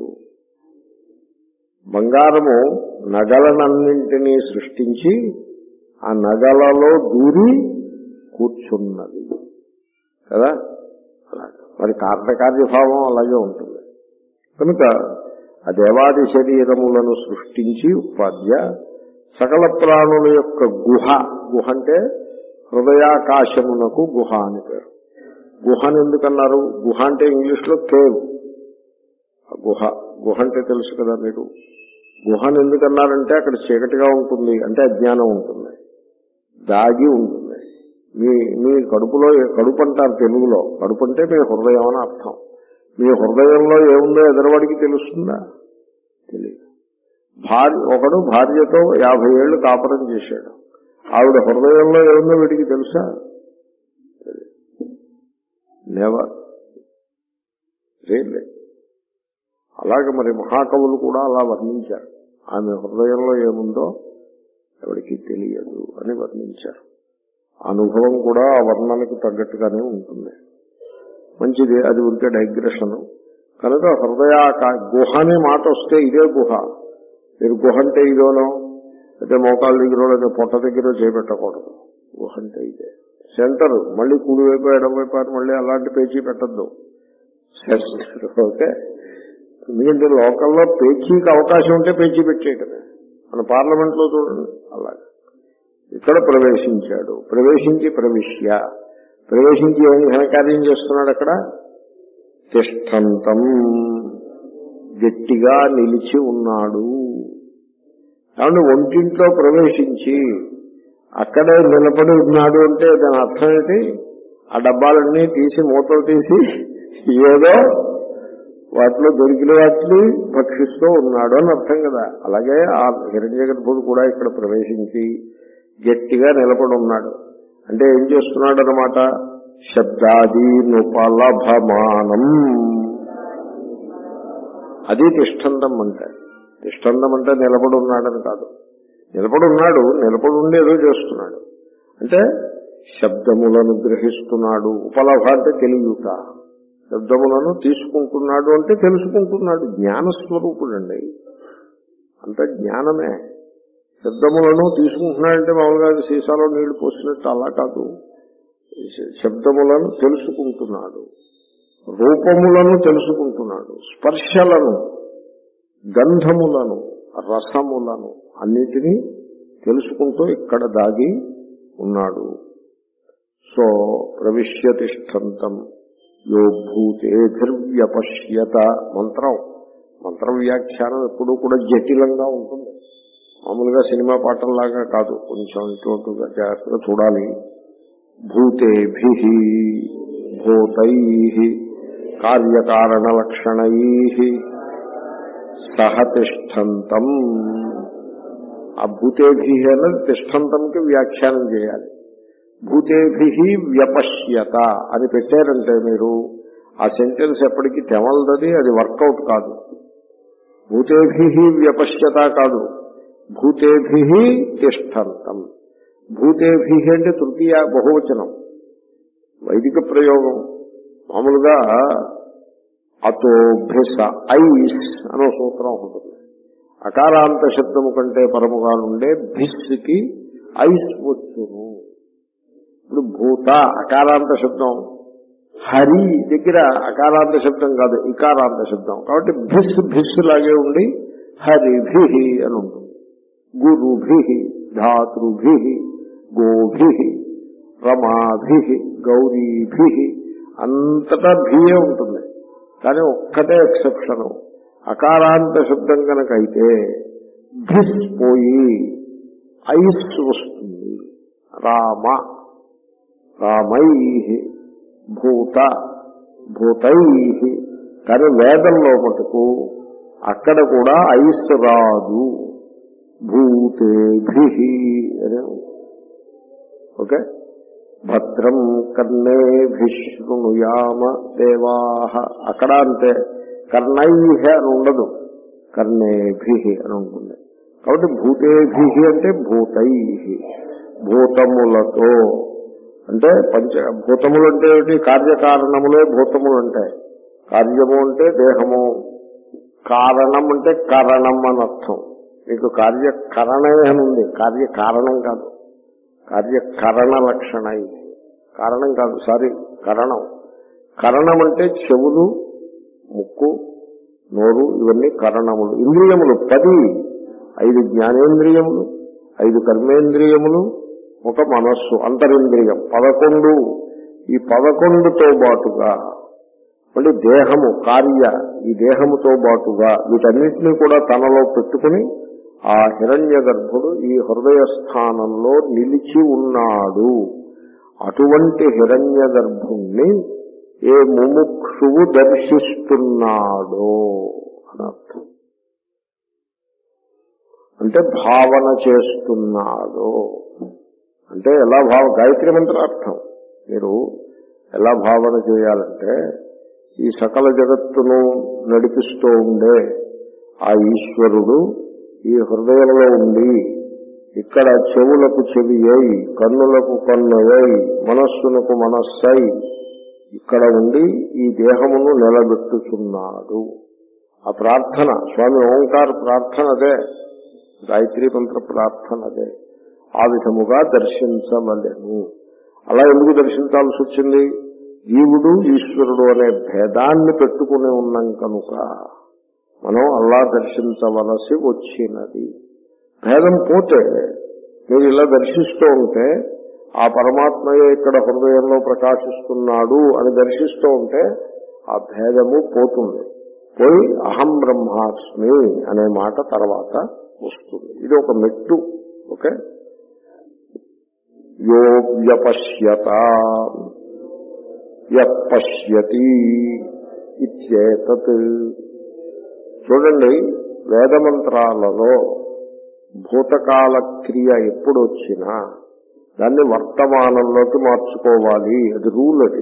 Speaker 1: బంగారము నగలనన్నింటినీ సృష్టించి ఆ నగలలో దూరి కూర్చున్నది కదా. అలాగే మరి కారణకార్యభావం అలాగే ఉంటుంది. కనుక ఆ దేవాది శరీరములను సృష్టించి ఉపాధ్య సకల ప్రాణుల యొక్క గుహ, గుహ అంటే హృదయాకాశమునకు గుహ అని పేరు. గుహను ఎందుకన్నారు? గుహ అంటే ఇంగ్లీష్ లో కేవ్. గుహ గుహ అంటే తెలుసు కదా మీరు. గుహను ఎందుకన్నారంటే అక్కడ చీకటిగా ఉంటుంది, అంటే అజ్ఞానం ఉంటుంది, దాగి ఉంటుంది. మీ మీ కడుపులో, కడుపు అంటారు తెలుగులో, కడుపు అంటే మీ హృదయం అని అర్థం. మీ హృదయంలో ఏముందో ఎదరవాడికి తెలుస్తుందా? తెలియదు. భార్య ఒకడు భార్యతో యాభై ఏళ్లు కాపురం చేశాడు. ఆవిడ హృదయంలో ఏముందో వీడికి తెలుసా? నెవర్. రియల్లీ. అలాగే మరి మహాకవులు కూడా అలా వర్ణించారు. ఆమె హృదయంలో ఏముందో ఎవరికి తెలియదు అని వర్ణించారు. అనుభవం కూడా ఆ వర్ణనకు తగ్గట్టుగానే ఉంటుంది. మంచిది, అది ఉంటే డైగ్రెషన్. కనుక హృదయాకా గుహ అనే మాట వస్తే ఇదే గుహ. మీరు గుహ అంటే ఇదోనో అయితే మోకాళ్ళ దగ్గర లేదా పొట్ట దగ్గర చేపెట్టకూడదు. ఊహంటే ఇదే సెంటర్. మళ్ళీ కుడివైపు ఎడమవైపు మళ్ళీ అలాంటి పేచీ పెట్టద్దు. Centre okay. ఎందుకంటే లోకల్లో పేచీకి అవకాశం ఉంటే పేచీ పెట్టేయటమే. మన పార్లమెంట్ లో చూడండి అలాగే. ఇక్కడ ప్రవేశించాడు, ప్రవేశించి ప్రవిశ్య, ప్రవేశించి ఏమి ఘనకార్యం చేస్తున్నాడు అక్కడ? తిష్టంతం, గట్టిగా నిలిచి ఉన్నాడు. కాబట్టి ఒంటింట్లో ప్రవేశించి అక్కడే నిలబడి ఉన్నాడు అంటే దాని అర్థం ఏంటి? ఆ డబ్బాలన్నీ తీసి మూతలు తీసి ఏదో వాటిలో దొరికిన వాటిని భక్షిస్తూ ఉన్నాడు అని అర్థం కదా. అలాగే ఆ హిరణ్యగర్భుడు కూడా ఇక్కడ ప్రవేశించి గట్టిగా నిలబడి ఉన్నాడు. అంటే ఏం చేస్తున్నాడు అన్నమాట? శబ్దాదీనుపలభమానం. అది తిష్టంతం అంటే. తిష్టంతం అంటే నిలబడి ఉన్నాడని కాదు. నిలబడి ఉన్నాడు, నిలబడి ఉండి ఏదో చేస్తున్నాడు అంటే శబ్దములను గ్రహిస్తున్నాడు. ఉపలభ అంటే తెలియట. శబ్దములను తీసుకుంటున్నాడు అంటే తెలుసుకుంటున్నాడు. జ్ఞానస్వరూపుడండి, అంత జ్ఞానమే. శబ్దములను తీసుకుంటున్నాడంటే మామూలుగా సీసాలో నీళ్లు పోసినట్టు అలా కాదు. శబ్దములను తెలుసుకుంటున్నాడు, రూపములను తెలుసుకుంటున్నాడు, స్పర్శలను, గంధములను, రసములను అన్నిటినీ తెలుసుకుంటూ ఇక్కడ దాగి ఉన్నాడు. సో ప్రవిశ్య తిష్టంతం యో భూతేభిర్వ్యపశ్యత. మంత్రం మంత్ర వ్యాఖ్యానం ఎప్పుడూ కూడా జటిలంగా ఉంటుంది. మామూలుగా సినిమా పాటల్లాగా కాదు, కొంచెం ఇటువంటి జాగ్రత్తగా చూడాలి. భూతేభి భూతై కార్యకారణ లక్షణై సహ తిష్టంతం. ఆ భూతేభి అన్నది తిష్టంతంకి వ్యాఖ్యానం చేయాలి. భూతేభి వ్యపశ్యత అని పెట్టారంటే మీరు ఆ సెంటెన్స్ ఎప్పటికీ తెమలదది, అది వర్కౌట్ కాదు. భూతేభి వ్యపశ్యత కాదు, భూతేభి తిష్టంతం. భూతేభి అంటే తృతీయ బహువచనం, వైదిక ప్రయోగం. మామూలుగా అతోభిస ఐస్ అనే సూత్రం ఉంటుంది. అకారాంత శబ్దము కంటే పరముగా నుండే భిస్కి ఐస్ వచ్చును. ఇప్పుడు భూత అకారాంత శబ్దం, హరి దగ్గర అకారాంత శబ్దం కాదు, ఇకారాంత శబ్దం. కాబట్టి భిస్ భిస్ లాగే ఉండి హరిభి అని ఉంటుంది. గురుభి, ధాతృభి, గోభి, రమాభి, గౌరీభి, అంతటా భియే ఉంటుంది. కానీ ఒక్కటే ఎక్సెప్షను, అకారాంత శబ్దం కనుక అయితే భిస్ పోయి ఐస్ వస్తుంది. రామ, రామై, భూత, భూతై. కానీ వేదంలో మటుకు అక్కడ కూడా ఐస్ రాదు, భూతేభి అనే. ఓకే. భద్రం కర్ణేభిశృణుయామ దేవాః, అక్కడ అంతే. కర్ణైః అని ఉండదు, కర్ణేభి అని ఉంటుంది. కాబట్టి భూతేభి అంటే భూతైః, భూతములతో. అంటే పంచ భూతములు అంటే ఏమిటి? కార్యకారణములే భూతములు ఉంటాయి. కార్యము అంటే దేహము, కారణం అంటే కరణం అని అర్థం. మీకు కార్యకరణే అని ఉంది, కార్యకారణం కాదు. కార్యకరణ లక్షణ, ఇది కారణం కాదు, సారీ కరణం. కరణం అంటే చెవులు, ముక్కు, నోరు, ఇవన్నీ కరణములు. ఇంద్రియములు పది, ఐదు జ్ఞానేంద్రియములు, ఐదు కర్మేంద్రియములు, ఒక మనస్సు అంతరింద్రియం, పదకొండు. ఈ పదకొండుతో బాటుగా మళ్ళీ దేహము కార్య, ఈ దేహముతో బాటుగా వీటన్నిటినీ కూడా తనలో పెట్టుకుని ఆ హిరణ్య గర్భుడు ఈ హృదయ స్థానంలో నిలిచి ఉన్నాడు. అటువంటి హిరణ్య గర్భుణ్ణి ఏ ముముక్షువు దర్శిస్తున్నాడో అని అర్థం. అంటే భావన చేస్తున్నాడో అంటే ఎలా భావ గాయత్రి మంత్రార్థం. మీరు ఎలా భావన చేయాలంటే ఈ సకల జగత్తును నడిపిస్తూ ఉండే ఆ ఈశ్వరుడు ఈ హృదయంలో ఉండి ఇక్కడ చెవులకు చెవి అయి, కన్నులకు కన్ను అయి, మనస్సునకు మనస్సై ఇక్కడ ఉండి ఈ దేహమును నిలబెట్టుచున్నాడు. ఆ ప్రార్థన స్వామి ఓంకార ప్రార్థన అదే. గాయత్రీ మంత్ర ప్రార్థన అదే. ఆ విధముగా దర్శించవలెను. అలా ఎందుకు దర్శించాల్సి వచ్చింది? జీవుడు ఈశ్వరుడు అనే భేదాన్ని పెట్టుకుని ఉన్నాం కనుక మనం అలా దర్శించవలసి వచ్చినది. భేదం పోతే మీరు ఇలా దర్శిస్తూ ఉంటే ఆ పరమాత్మయే ఇక్కడ హృదయంలో ప్రకాశిస్తున్నాడు అని దర్శిస్తూ ఉంటే ఆ భేదము పోతుంది. పోయి అహం బ్రహ్మాస్మి అనే మాట తర్వాత వస్తుంది. ఇది ఒక మెట్టు. ఓకే. యో వ్యపశ్యత యపశ్యతి ఇత్యేతత్. చూడండి, వేదమంత్రాలలో భూతకాల క్రియ ఎప్పుడు వచ్చినా దాన్ని వర్తమానంలోకి మార్చుకోవాలి. అది రూల్. అది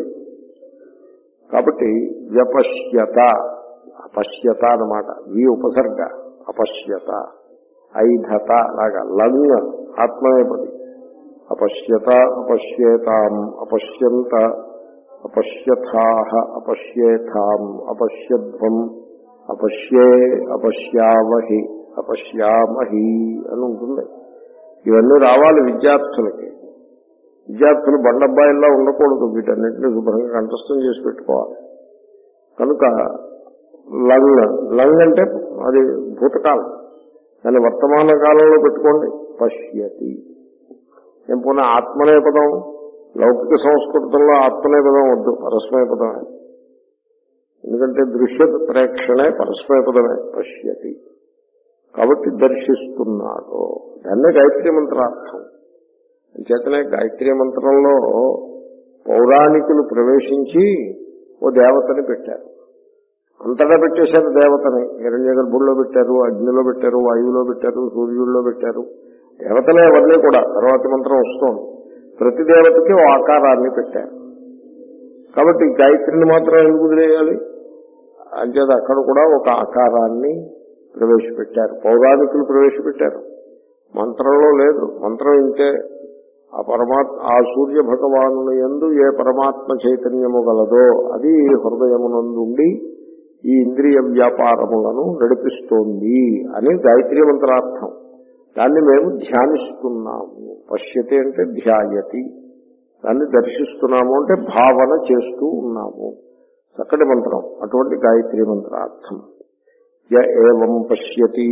Speaker 1: కాబట్టి వ్యపశ్యత, అపశ్యత అన్నమాట. వి ఉపసర్గ, అపశ్యత, ఐధత లాగా లంగ్ ఆత్మనేపది. అపశ్యత, అపశ్యేతాం, అపశ్యంత, అపశ్యథాః, అపశ్యేథాం, అపశ్యధ్వం, అపశ్యే, అపశ్యావహి, అపశ్యామహి అని ఉంటుంది. ఇవన్నీ రావాలి విద్యార్థులకి. విద్యార్థులు బండబ్బాయిల్లా ఉండకూడదు. వీటన్నింటినీ శుభ్రంగా కంఠస్థం చేసి పెట్టుకోవాలి. కనుక లంగ్ లంగ్ అంటే అది భూతకాలం, దాన్ని వర్తమాన కాలంలో పెట్టుకోండి. పశ్యతి. ఏం పోనీ ఆత్మనే పదం, లౌకిక సంస్కృతంలో ఆత్మనే పదం వద్దు, పరస్మయ పదమే. ఎందుకంటే దృశ్య ప్రేక్షణే పరస్మయ పదమే. పశ్యతి కాబట్టి దర్శిస్తున్నాడు. దాన్నే గాయత్రీ మంత్రార్థం. చేతనే గాయత్రీ మంత్రంలో పౌరాణికులు ప్రవేశించి ఓ దేవతని పెట్టారు. అంతటా పెట్టేశారు దేవతని. హిరణ్య గర్భుల్లో పెట్టారు, అగ్నిలో పెట్టారు, వాయువులో పెట్టారు, సూర్యుల్లో పెట్టారు. దేవతలే అవన్నీ కూడా. తర్వాత మంత్రం వస్తోంది. ప్రతి దేవతకి ఓ ఆకారాన్ని పెట్టారు. కాబట్టి గాయత్రిని మాత్రం ఎందుకు వదిలేయాలి? అంచేత అక్కడ కూడా ఒక ఆకారాన్ని ప్రవేశపెట్టారు. పౌరాణికులు ప్రవేశపెట్టారు. మంత్రంలో లేదు. మంత్రం ఇంతే. ఆ పరమాత్మ, ఆ సూర్య భగవాను యందు ఏ పరమాత్మ చైతన్యము గలదో అది హృదయమునందుండి ఈ ఇంద్రియ వ్యాపారములను నడిపిస్తోంది అని గాయత్రీ మంత్రార్థం. దాన్ని మేము ధ్యానిస్తున్నాము. పశ్యతి అంటే ధ్యాయతి. దాన్ని దర్శిస్తున్నాము అంటే భావన చేస్తూ ఉన్నాము. చక్కటి మంత్రం. అటువంటి గాయత్రీ మంత్రార్థం. య ఏవం పశ్యతి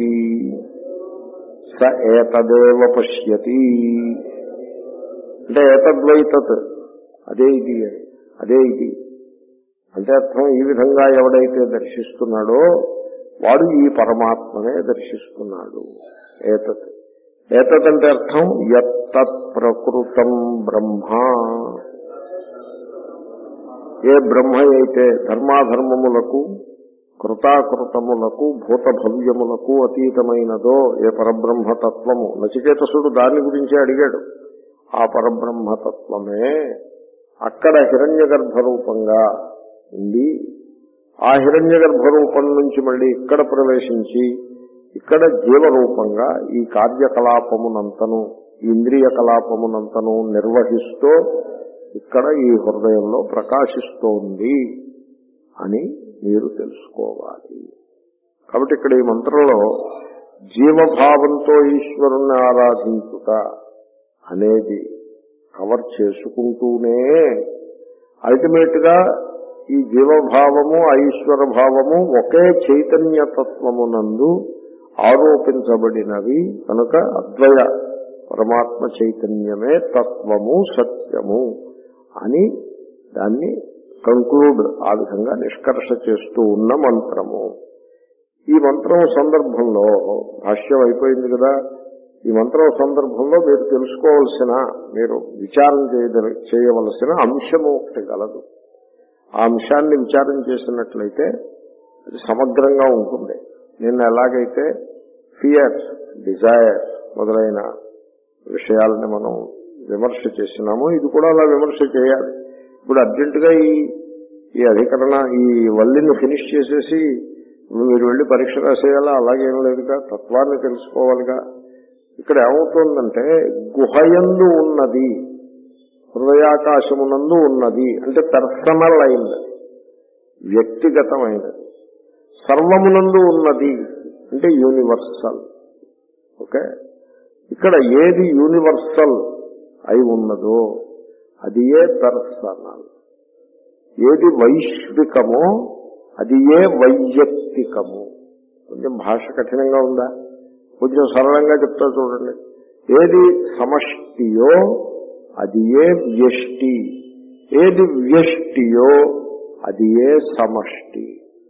Speaker 1: స ఏతదేవ పశ్యతి అంటే ఏతద్వైతత్, అదే ఇది, అదే ఇది అంటే అర్థం. ఈ విధంగా ఎవడైతే దర్శిస్తున్నాడో వాడు ఈ పరమాత్మనే దర్శిస్తున్నాడు. ఏతత్ ఏతత్ అంటే అర్థం యత్తత్ ప్రకృతం బ్రహ్మ. ఏ బ్రహ్మ అయితే ధర్మాధర్మములకు, కృతాకృతములకు, భూత భవ్యములకు అతీతమైనదో ఏ పరబ్రహ్మతత్వము, నచికేతసుడు దాని గురించి అడిగాడు. ఆ పరబ్రహ్మతత్వమే అక్కడ హిరణ్య గర్భరూపంగా ఉండి ఆ హిరణ్య గర్భరూపం నుంచి మళ్ళీ ఇక్కడ ప్రవేశించి ఇక్కడ జీవరూపంగా ఈ కార్యకలాపమునంతను, ఇంద్రియ కలాపమునంతను నిర్వహిస్తూ ఇక్కడ ఈ హృదయంలో ప్రకాశిస్తోంది అని మీరు తెలుసుకోవాలి. కాబట్టి ఇక్కడ ఈ మంత్రంలో జీవభావంతో ఈశ్వరుణ్ణి ఆరాధించుట అనేది కవర్ చేసుకుంటూనే అల్టిమేట్ గా ఈ జీవభావము, ఈశ్వర భావము ఒకే చైతన్యతత్వమునందు ఆరోపించబడినవి కనుక అద్వయ పరమాత్మ చైతన్యమే తత్వము, సత్యము అని దాన్ని కంక్లూడ్, ఆ విధంగా నిష్కర్ష చేస్తూ ఉన్న మంత్రము. ఈ మంత్రం సందర్భంలో భాష్యం అయిపోయింది కదా. ఈ మంత్రం సందర్భంలో మీరు తెలుసుకోవలసిన, మీరు విచారం చేయవలసిన అంశము ఒకటి గలదు. ఆ అంశాన్ని విచారం చేసినట్లయితే అది సమగ్రంగా ఉంటుంది. నిన్న ఎలాగైతే ఫియర్, డిజైర్ మొదలైన విషయాలని మనం విమర్శ చేసినామో ఇది కూడా అలా విమర్శ చేయాలి. ఇప్పుడు అర్జెంటుగా ఈ ఈ అధికరణ, ఈ వల్లిని ఫినిష్ చేసేసి మీరు వెళ్లి పరీక్ష రాసేయాలా? అలాగేం లేదుగా. తత్వాన్ని తెలుసుకోవాలిగా. ఇక్కడ ఏమవుతుందంటే గుహయందు ఉన్నది, హృదయాకాశమునందు ఉన్నది అంటే పర్సనల్ అయినది, వ్యక్తిగతమైనది. సర్వమునందు ఉన్నది అంటే యూనివర్సల్. ఓకే, ఇక్కడ ఏది యూనివర్సల్ అయి ఉన్నదో అది ఏ పర్సనల్, ఏది వైశ్వికమో అది ఏ వైయక్తికము. కొంచెం భాష కఠినంగా ఉందా, కొంచెం సరళంగా చెప్తా చూడండి. ఏది సమష్టియో అది ఏ వ్యష్టి, ఏది వ్యష్టియో అది ఏ సమష్టి.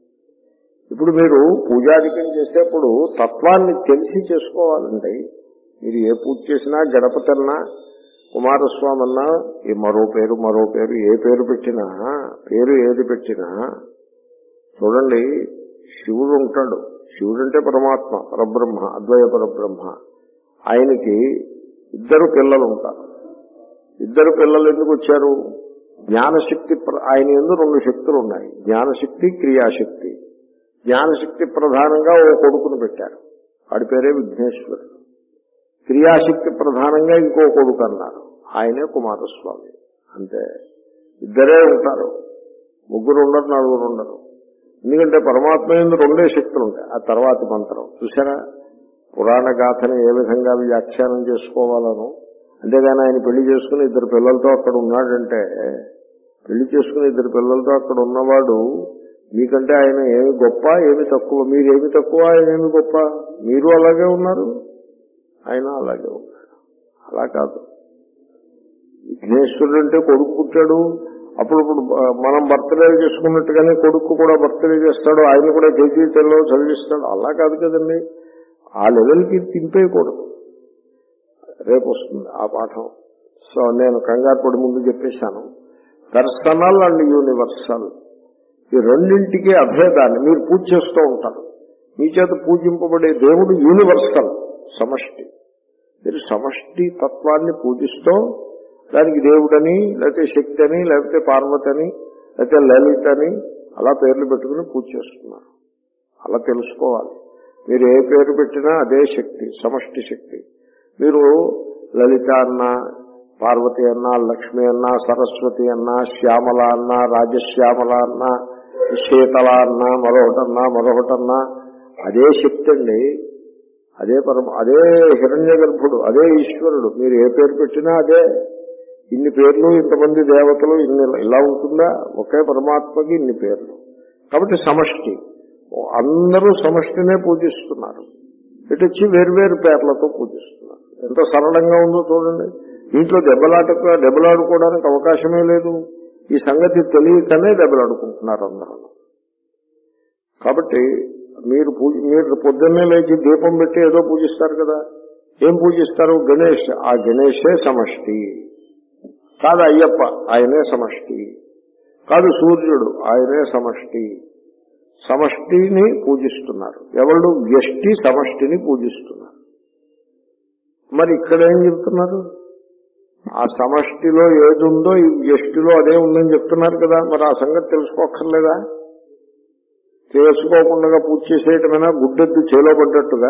Speaker 1: ఇప్పుడు మీరు పూజాధికం చేసేప్పుడు తత్వాన్ని తెలిసి చేసుకోవాలండి. మీరు ఏ పూజ చేసినా గణపతి అన్నా కుమారస్వామి అన్నా ఈ మరో పేరు మరో పేరు ఏ పేరు పెట్టినా పేరు ఏది పెట్టినా చూడండి, శివుడు ఉంటాడు. శివుడు అంటే పరమాత్మ, పరబ్రహ్మ, అద్వయ పరబ్రహ్మ. ఆయనకి ఇద్దరు పిల్లలు ఉంటారు. ఇద్దరు పిల్లలు ఎందుకు వచ్చారు? జ్ఞానశక్తి. ఆయన యందు రెండు శక్తులు ఉన్నాయి, జ్ఞానశక్తి, క్రియాశక్తి. జ్ఞానశక్తి ప్రధానంగా ఓ కొడుకును పెట్టారు, వాడి పేరే విఘ్నేశ్వరుడు. క్రియాశక్తి ప్రధానంగా ఇంకో కొడుకు అన్నారు, ఆయనే కుమారస్వామి. అంతే, ఇద్దరే ఉంటారు, ముగ్గురు ఉండరు, నలుగురు ఉండరు. ఎందుకంటే పరమాత్మ యందు రెండే శక్తులు ఉంటాయి. ఆ తర్వాతి మంత్రం చూసారా, పురాణ గాథని ఏ విధంగా వ్యాఖ్యానం చేసుకోవాలను. అంతేగాని ఆయన పెళ్లి చేసుకుని ఇద్దరు పిల్లలతో అక్కడ ఉన్నాడంటే, పెళ్లి చేసుకుని ఇద్దరు పిల్లలతో అక్కడ ఉన్నవాడు మీకంటే ఆయన ఏమి గొప్ప ఏమి తక్కువ, మీరేమి తక్కువ ఆయన ఏమి గొప్ప. మీరు అలాగే ఉన్నారు, ఆయన అలాగే ఉన్నాడు. అలా కాదు. విఘ్నేశ్వరుడు అంటే కొడుకు పుట్టాడు, అప్పుడప్పుడు మనం బర్త్డే చేసుకున్నట్టుగానే కొడుకు కూడా బర్త్డే చేస్తాడు, ఆయన కూడా కేజీ తెల్లో చదివిస్తాడు. అలా కాదు కదండి, ఆ లెవెల్కి తింపేయకూడదు. రేపు వస్తుంది ఆ పాఠం. సో నేను కంగారు పడి ముందు చెప్పేశాను. పర్సనల్ అండ్ యూనివర్సల్ ఈ రెండింటికి అభేదాన్ని మీరు పూజ చేస్తూ ఉంటారు. మీ చేత పూజింపబడే దేవుడు యూనివర్సల్, సమష్టి. మీరు సమష్టి తత్వాన్ని పూజిస్తూ దానికి దేవుడని, లేకపోతే శక్తి అని, లేకపోతే పార్వతి అని, లేకపోతే లలిత అని అలా పేర్లు పెట్టుకుని పూజ చేస్తున్నారు. అలా తెలుసుకోవాలి. మీరు ఏ పేరు పెట్టినా అదే శక్తి, సమష్టి శక్తి. మీరు లలిత అన్నా, పార్వతి అన్నా, లక్ష్మి అన్నా, సరస్వతి అన్నా, శ్యామల అన్నా, రాజశ్యామల అన్నా, శీతల అన్నా, మరొకటన్నా మరొకటన్నా అదే శక్తి అండి. అదే పరమ, అదే హిరణ్య గర్భుడు, అదే ఈశ్వరుడు. మీరు ఏ పేరు పెట్టినా అదే. ఇన్ని పేర్లు, ఇంతమంది దేవతలు, ఇన్ని ఇలా ఉంటుందా? ఒకే పరమాత్మకి ఇన్ని పేర్లు. కాబట్టి సమష్టి, అందరూ సమష్టినే పూజిస్తున్నారు. ఇటు వచ్చి వేర్వేరు పేర్లతో పూజిస్తున్నారు. ఎంత సరళంగా ఉందో చూడండి. దీంట్లో దెబ్బలాట దెబ్బలాడుకోవడానికి అవకాశమే లేదు. ఈ సంగతి తెలియకనే దెబ్బలాడుకుంటున్నారు అందరూ. కాబట్టి మీరు పూజ మీరు పొద్దున్నే లేచి దీపం పెట్టి ఏదో పూజిస్తారు కదా. ఏం పూజిస్తారు? గణేష్. ఆ గణేషే సమష్టి. కాదు అయ్యప్ప, ఆయనే సమష్టి. కాదు సూర్యుడు, ఆయనే సమష్టి. సమష్టిని పూజిస్తున్నారు. ఎవరు? వ్యష్టి సమష్టిని పూజిస్తున్నారు. మరి ఇక్కడేం చెప్తున్నారు? ఆ సమష్టిలో ఏది ఉందో ఈ వ్యష్టిలో అదే ఉందని చెప్తున్నారు కదా. మరి ఆ సంగతి తెలుసుకోక్కర్లేదా? తెలుసుకోకుండా పూజ చేసేయటమైనా గుడ్డెద్దు చేలో పడ్డట్టుగా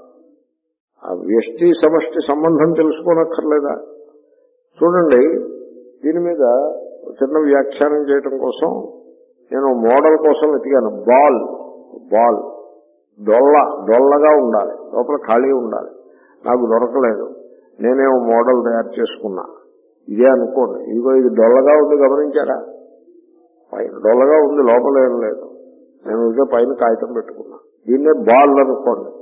Speaker 1: ఆ వ్యష్టి సమష్టి సంబంధం తెలుసుకోనక్కర్లేదా? చూడండి, దీని మీద చిన్న వ్యాఖ్యానం చేయటం కోసం నేను మోడల్ కోసం వెతికాను. బాల్ బాల్ డొల్ల డొల్లగా ఉండాలి, లోపల ఖాళీ ఉండాలి. నాకు దొరకలేదు. నేనే మోడల్ తయారు చేసుకున్నా. ఇదే అనుకోండి. ఇదిగో ఇది డొల్లగా ఉంది, గమనించారా? పైన డొల్లగా ఉంది, లోపల ఏం లేదు. నేను ఇదే పైన కాగితం పెట్టుకున్నా. దీన్నే బాల్ అనుకోండి.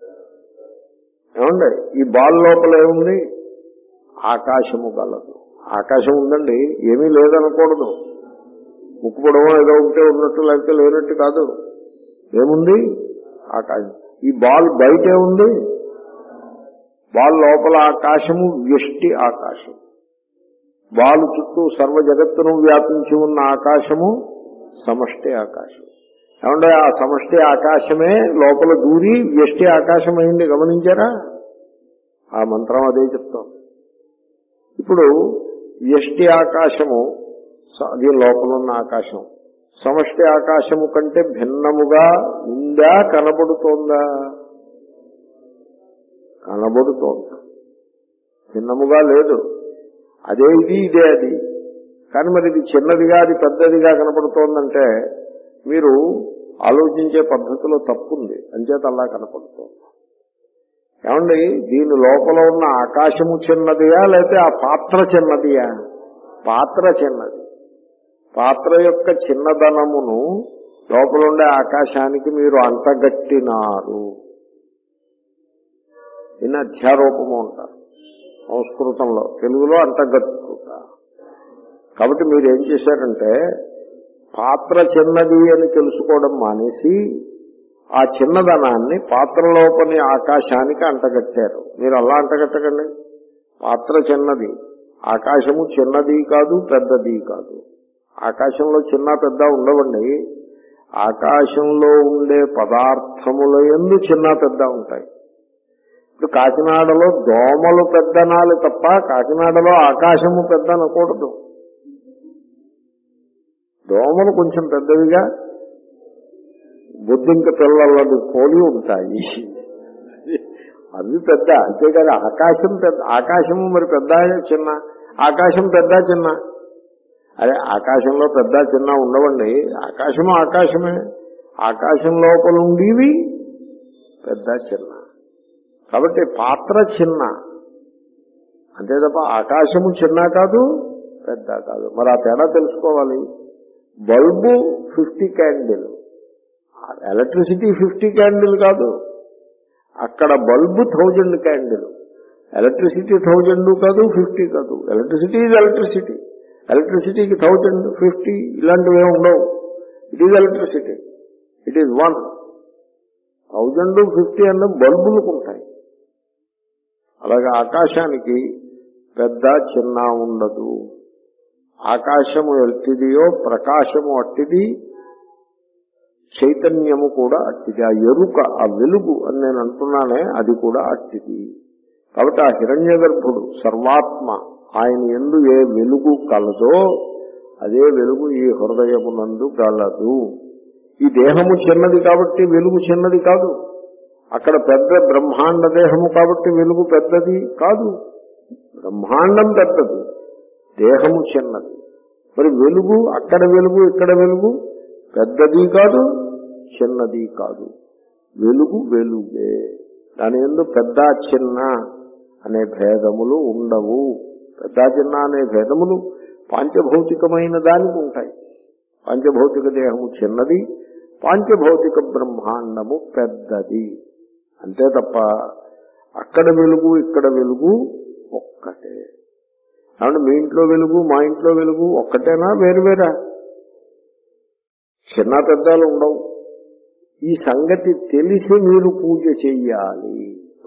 Speaker 1: ఏమండి, ఈ బాల్ లోపల ఏముంది? ఆకాశము గలదు. ఆకాశం ఉందండి, ఏమీ లేదనకూడదు. ముక్కుపడమో ఏదో ఉంటే ఉన్నట్టు, లేకపోతే లేనట్టు కాదు. ఏముంది? ఆకాశం. ఈ బాల్ బయటే ఉంది. బాల్ లోపల ఆకాశము వ్యష్టి ఆకాశం. బాలు చుట్టూ సర్వ జగత్తును వ్యాపించి ఉన్న ఆకాశము సమష్టి ఆకాశం. ఏమంటే ఆ సమష్టి ఆకాశమే లోపల దూరి వ్యష్టి ఆకాశం అయింది. గమనించారా? ఆ మంత్రం అదే చెప్తాం. ఇప్పుడు వ్యష్టి ఆకాశము దీని లోపల ఉన్న ఆకాశం సమష్టి ఆకాశము కంటే భిన్నముగా ఉందా, కనబడుతోందా? కనబడుతోంది. భిన్నముగా లేదు. అదే ఇది, ఇదే అది. కానీ మరి ఇది చిన్నదిగా అది పెద్దదిగా కనపడుతోందంటే మీరు ఆలోచించే పద్ధతిలో తప్పుంది, అంచేత అలా కనపడుతోంది. ఏమండి దీని లోపల ఉన్న ఆకాశము చిన్నదియా లేకపోతే ఆ పాత్ర చిన్నదియా? పాత్ర చిన్నది. పాత్ర యొక్క చిన్నదనమును లోపల ఉండే ఆకాశానికి మీరు అంటగట్టినారు. దీన్ని అధ్యారోపము అంటారు సంస్కృతంలో. తెలుగులో అంటగట్టుట. కాబట్టి మీరు ఏం చేశారంటే పాత్ర చిన్నది అని తెలుసుకోవడం మానేసి ఆ చిన్నదనాన్ని పాత్రలోపని ఆకాశానికి అంటగట్టారు. మీరు అలా అంటగట్టకండి. పాత్ర చిన్నది, ఆకాశము చిన్నది కాదు, పెద్దది కాదు. ఆకాశంలో చిన్న పెద్ద ఉండవండి. ఆకాశంలో ఉండే పదార్థముల యందు చిన్న పెద్ద ఉంటాయి. ఇప్పుడు కాకినాడలో దోమలు పెద్దనాలు తప్ప కాకినాడలో ఆకాశము పెద్ద అనకూడదు. దోమలు కొంచెం పెద్దవిగా బొద్దింక పిల్లలది పోలి ఉంటాయి, అవి పెద్ద. అంతేకాదు ఆకాశం పెద్ద. ఆకాశము మరి పెద్ద చిన్న, ఆకాశం పెద్ద చిన్న. అదే ఆకాశంలో పెద్ద చిన్న ఉండవండి. ఆకాశము ఆకాశమే. ఆకాశం లోపల ఉండేవి పెద్ద చిన్న. కాబట్టి పాత్ర చిన్న అంతే తప్ప ఆకాశము చిన్న కాదు, పెద్ద కాదు. మరి ఆ తేడా తెలుసుకోవాలి. Bulb fifty candle, electricity fifty candle కాదు. అక్కడ bulb thousand candle. Electricity thousand కాదు, ఫిఫ్టీ కాదు. Electricity is electricity. ఎలక్ట్రిసిటీకి థౌజండ్, ఫిఫ్టీ ఇలాంటివి ఏమి ఉండవు. It is electricity. It is one. Thousand fifty అన్న బల్బులకు ఉంటాయి. అలాగే ఆకాశానికి పెద్ద చిన్న ఉండదు. ఆకాశము ఎట్టిదియో ప్రకాశము అట్టిది, చైతన్యము కూడా అట్టిది. ఆ ఎరుక, ఆ వెలుగు అని నేను అంటున్నానే, అది కూడా అట్టిది. కాబట్టి ఆ హిరణ్య గర్భుడు సర్వాత్మ, ఆయన యందు ఏ వెలుగు కలదో అదే వెలుగు ఈ హృదయమునందు గలదు. ఈ దేహము చిన్నది కాబట్టి వెలుగు చిన్నది కాదు. అక్కడ పెద్ద బ్రహ్మాండ దేహము కాబట్టి వెలుగు పెద్దది కాదు. బ్రహ్మాండం పెద్దది, దేహము చిన్నది. మరి వెలుగు అక్కడ వెలుగు ఇక్కడ వెలుగు పెద్దది కాదు, చిన్నది కాదు. వెలుగు వెలుగే. దాని యందు పెద్ద చిన్న అనే భేదములు ఉండవు. పెద్ద చిన్న అనే భేదములు పాంచభౌతికమైన దానికి ఉంటాయి. పాంచభౌతిక దేహము చిన్నది, పాంచభౌతిక బ్రహ్మాండము పెద్దది. అంతే తప్ప అక్కడ వెలుగు ఇక్కడ వెలుగు ఒక్కటే. కాబట్టి మీ ఇంట్లో వెలుగు మా ఇంట్లో వెలుగు ఒక్కటేనా, వేరువేరా? చిన్న పెద్దలు ఉండవు. ఈ సంగతి తెలిసి మీరు పూజ చెయ్యాలి.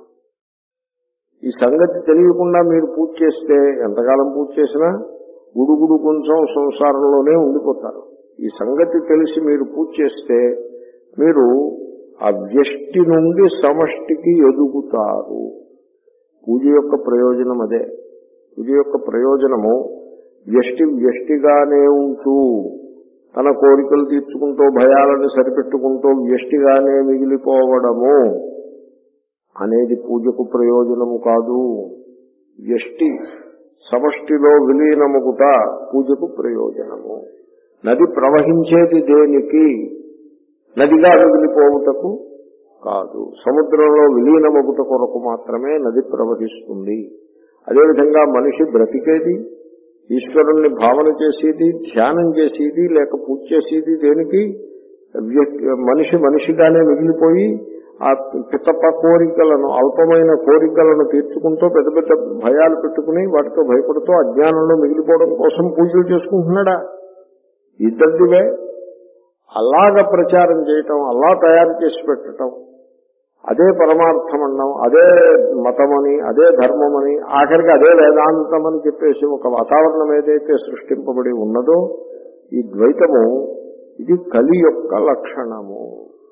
Speaker 1: ఈ సంగతి తెలియకుండా మీరు పూజ చేస్తే ఎంతకాలం పూజ చేసినా గుడుగుడు కొంచెం సంసారంలోనే ఉండిపోతారు. ఈ సంగతి తెలిసి మీరు పూజ చేస్తే మీరు ఆ వ్యష్టి నుండి సమష్టికి ఎదుగుతారు. పూజ యొక్క ప్రయోజనం అదే. పూజ యొక్క ప్రయోజనము వ్యష్టి వ్యష్టిగానే ఉంటూ తన కోరికలు తీర్చుకుంటూ భయాలను సరిపెట్టుకుంటూ వ్యష్టిగానే మిగిలిపోవడము అనేది పూజకు ప్రయోజనము కాదు. వ్యష్టి సమష్టిలో విలీనముగుట పూజకు ప్రయోజనము. నది ప్రవహించేది దేనికి? నదిగా మిగిలిపోవుటకు కాదు. సముద్రంలో విలీనమగుట కొరకు మాత్రమే నది ప్రవహిస్తుంది. అదేవిధంగా మనిషి బ్రతికేది, ఈశ్వరుణ్ణి భావన చేసేది, ధ్యానం చేసేది, లేక పూజ చేసేది దేనికి? మనిషి మనిషిగానే మిగిలిపోయి ఆ పితప కోరికలను, అల్పమైన కోరికలను తీర్చుకుంటూ పెద్ద పెద్ద భయాలు పెట్టుకుని వాటితో భయపడుతూ అజ్ఞానంలో మిగిలిపోవడం కోసం పూజలు చేసుకుంటున్నాడా? ఇద్దరిదివే. అలాగ ప్రచారం చేయటం, అలా తయారు చేసి పెట్టడం, అదే పరమార్థం అన్నాం, అదే మతమని, అదే ధర్మమని, ఆఖరికి అదే వేదాంతం అని చెప్పేసి ఒక వాతావరణం ఏదైతే సృష్టింపబడి ఉన్నదో, ఈ ద్వైతము ఇది కలి యొక్క లక్షణము.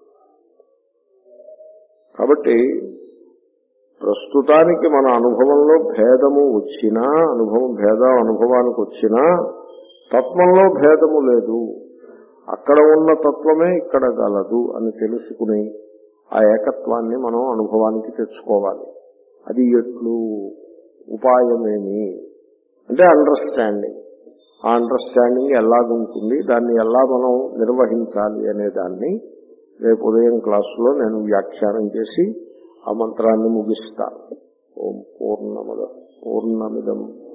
Speaker 1: కాబట్టి ప్రస్తుతానికి మన అనుభవంలో భేదము వచ్చినా, అనుభవం భేదం అనుభవానికి వచ్చినా తత్వంలో భేదము లేదు. అక్కడ ఉన్న తత్వమే ఇక్కడ గలదు అని తెలుసుకుని ఆ ఏకత్వాన్ని మనం అనుభవానికి తెచ్చుకోవాలి. అది ఎట్లు? ఉపాయమేమి అంటే అండర్స్టాండింగ్. ఆ అండర్స్టాండింగ్ ఎలాగుంటుంది, దాన్ని ఎలా మనం నిర్వహించాలి అనే దాన్ని రేపు ఉదయం క్లాసులో నేను వ్యాఖ్యానం చేసి ఆ మంత్రాన్ని ముగిస్తారు. ఓం పూర్ణమద పూర్ణమిదం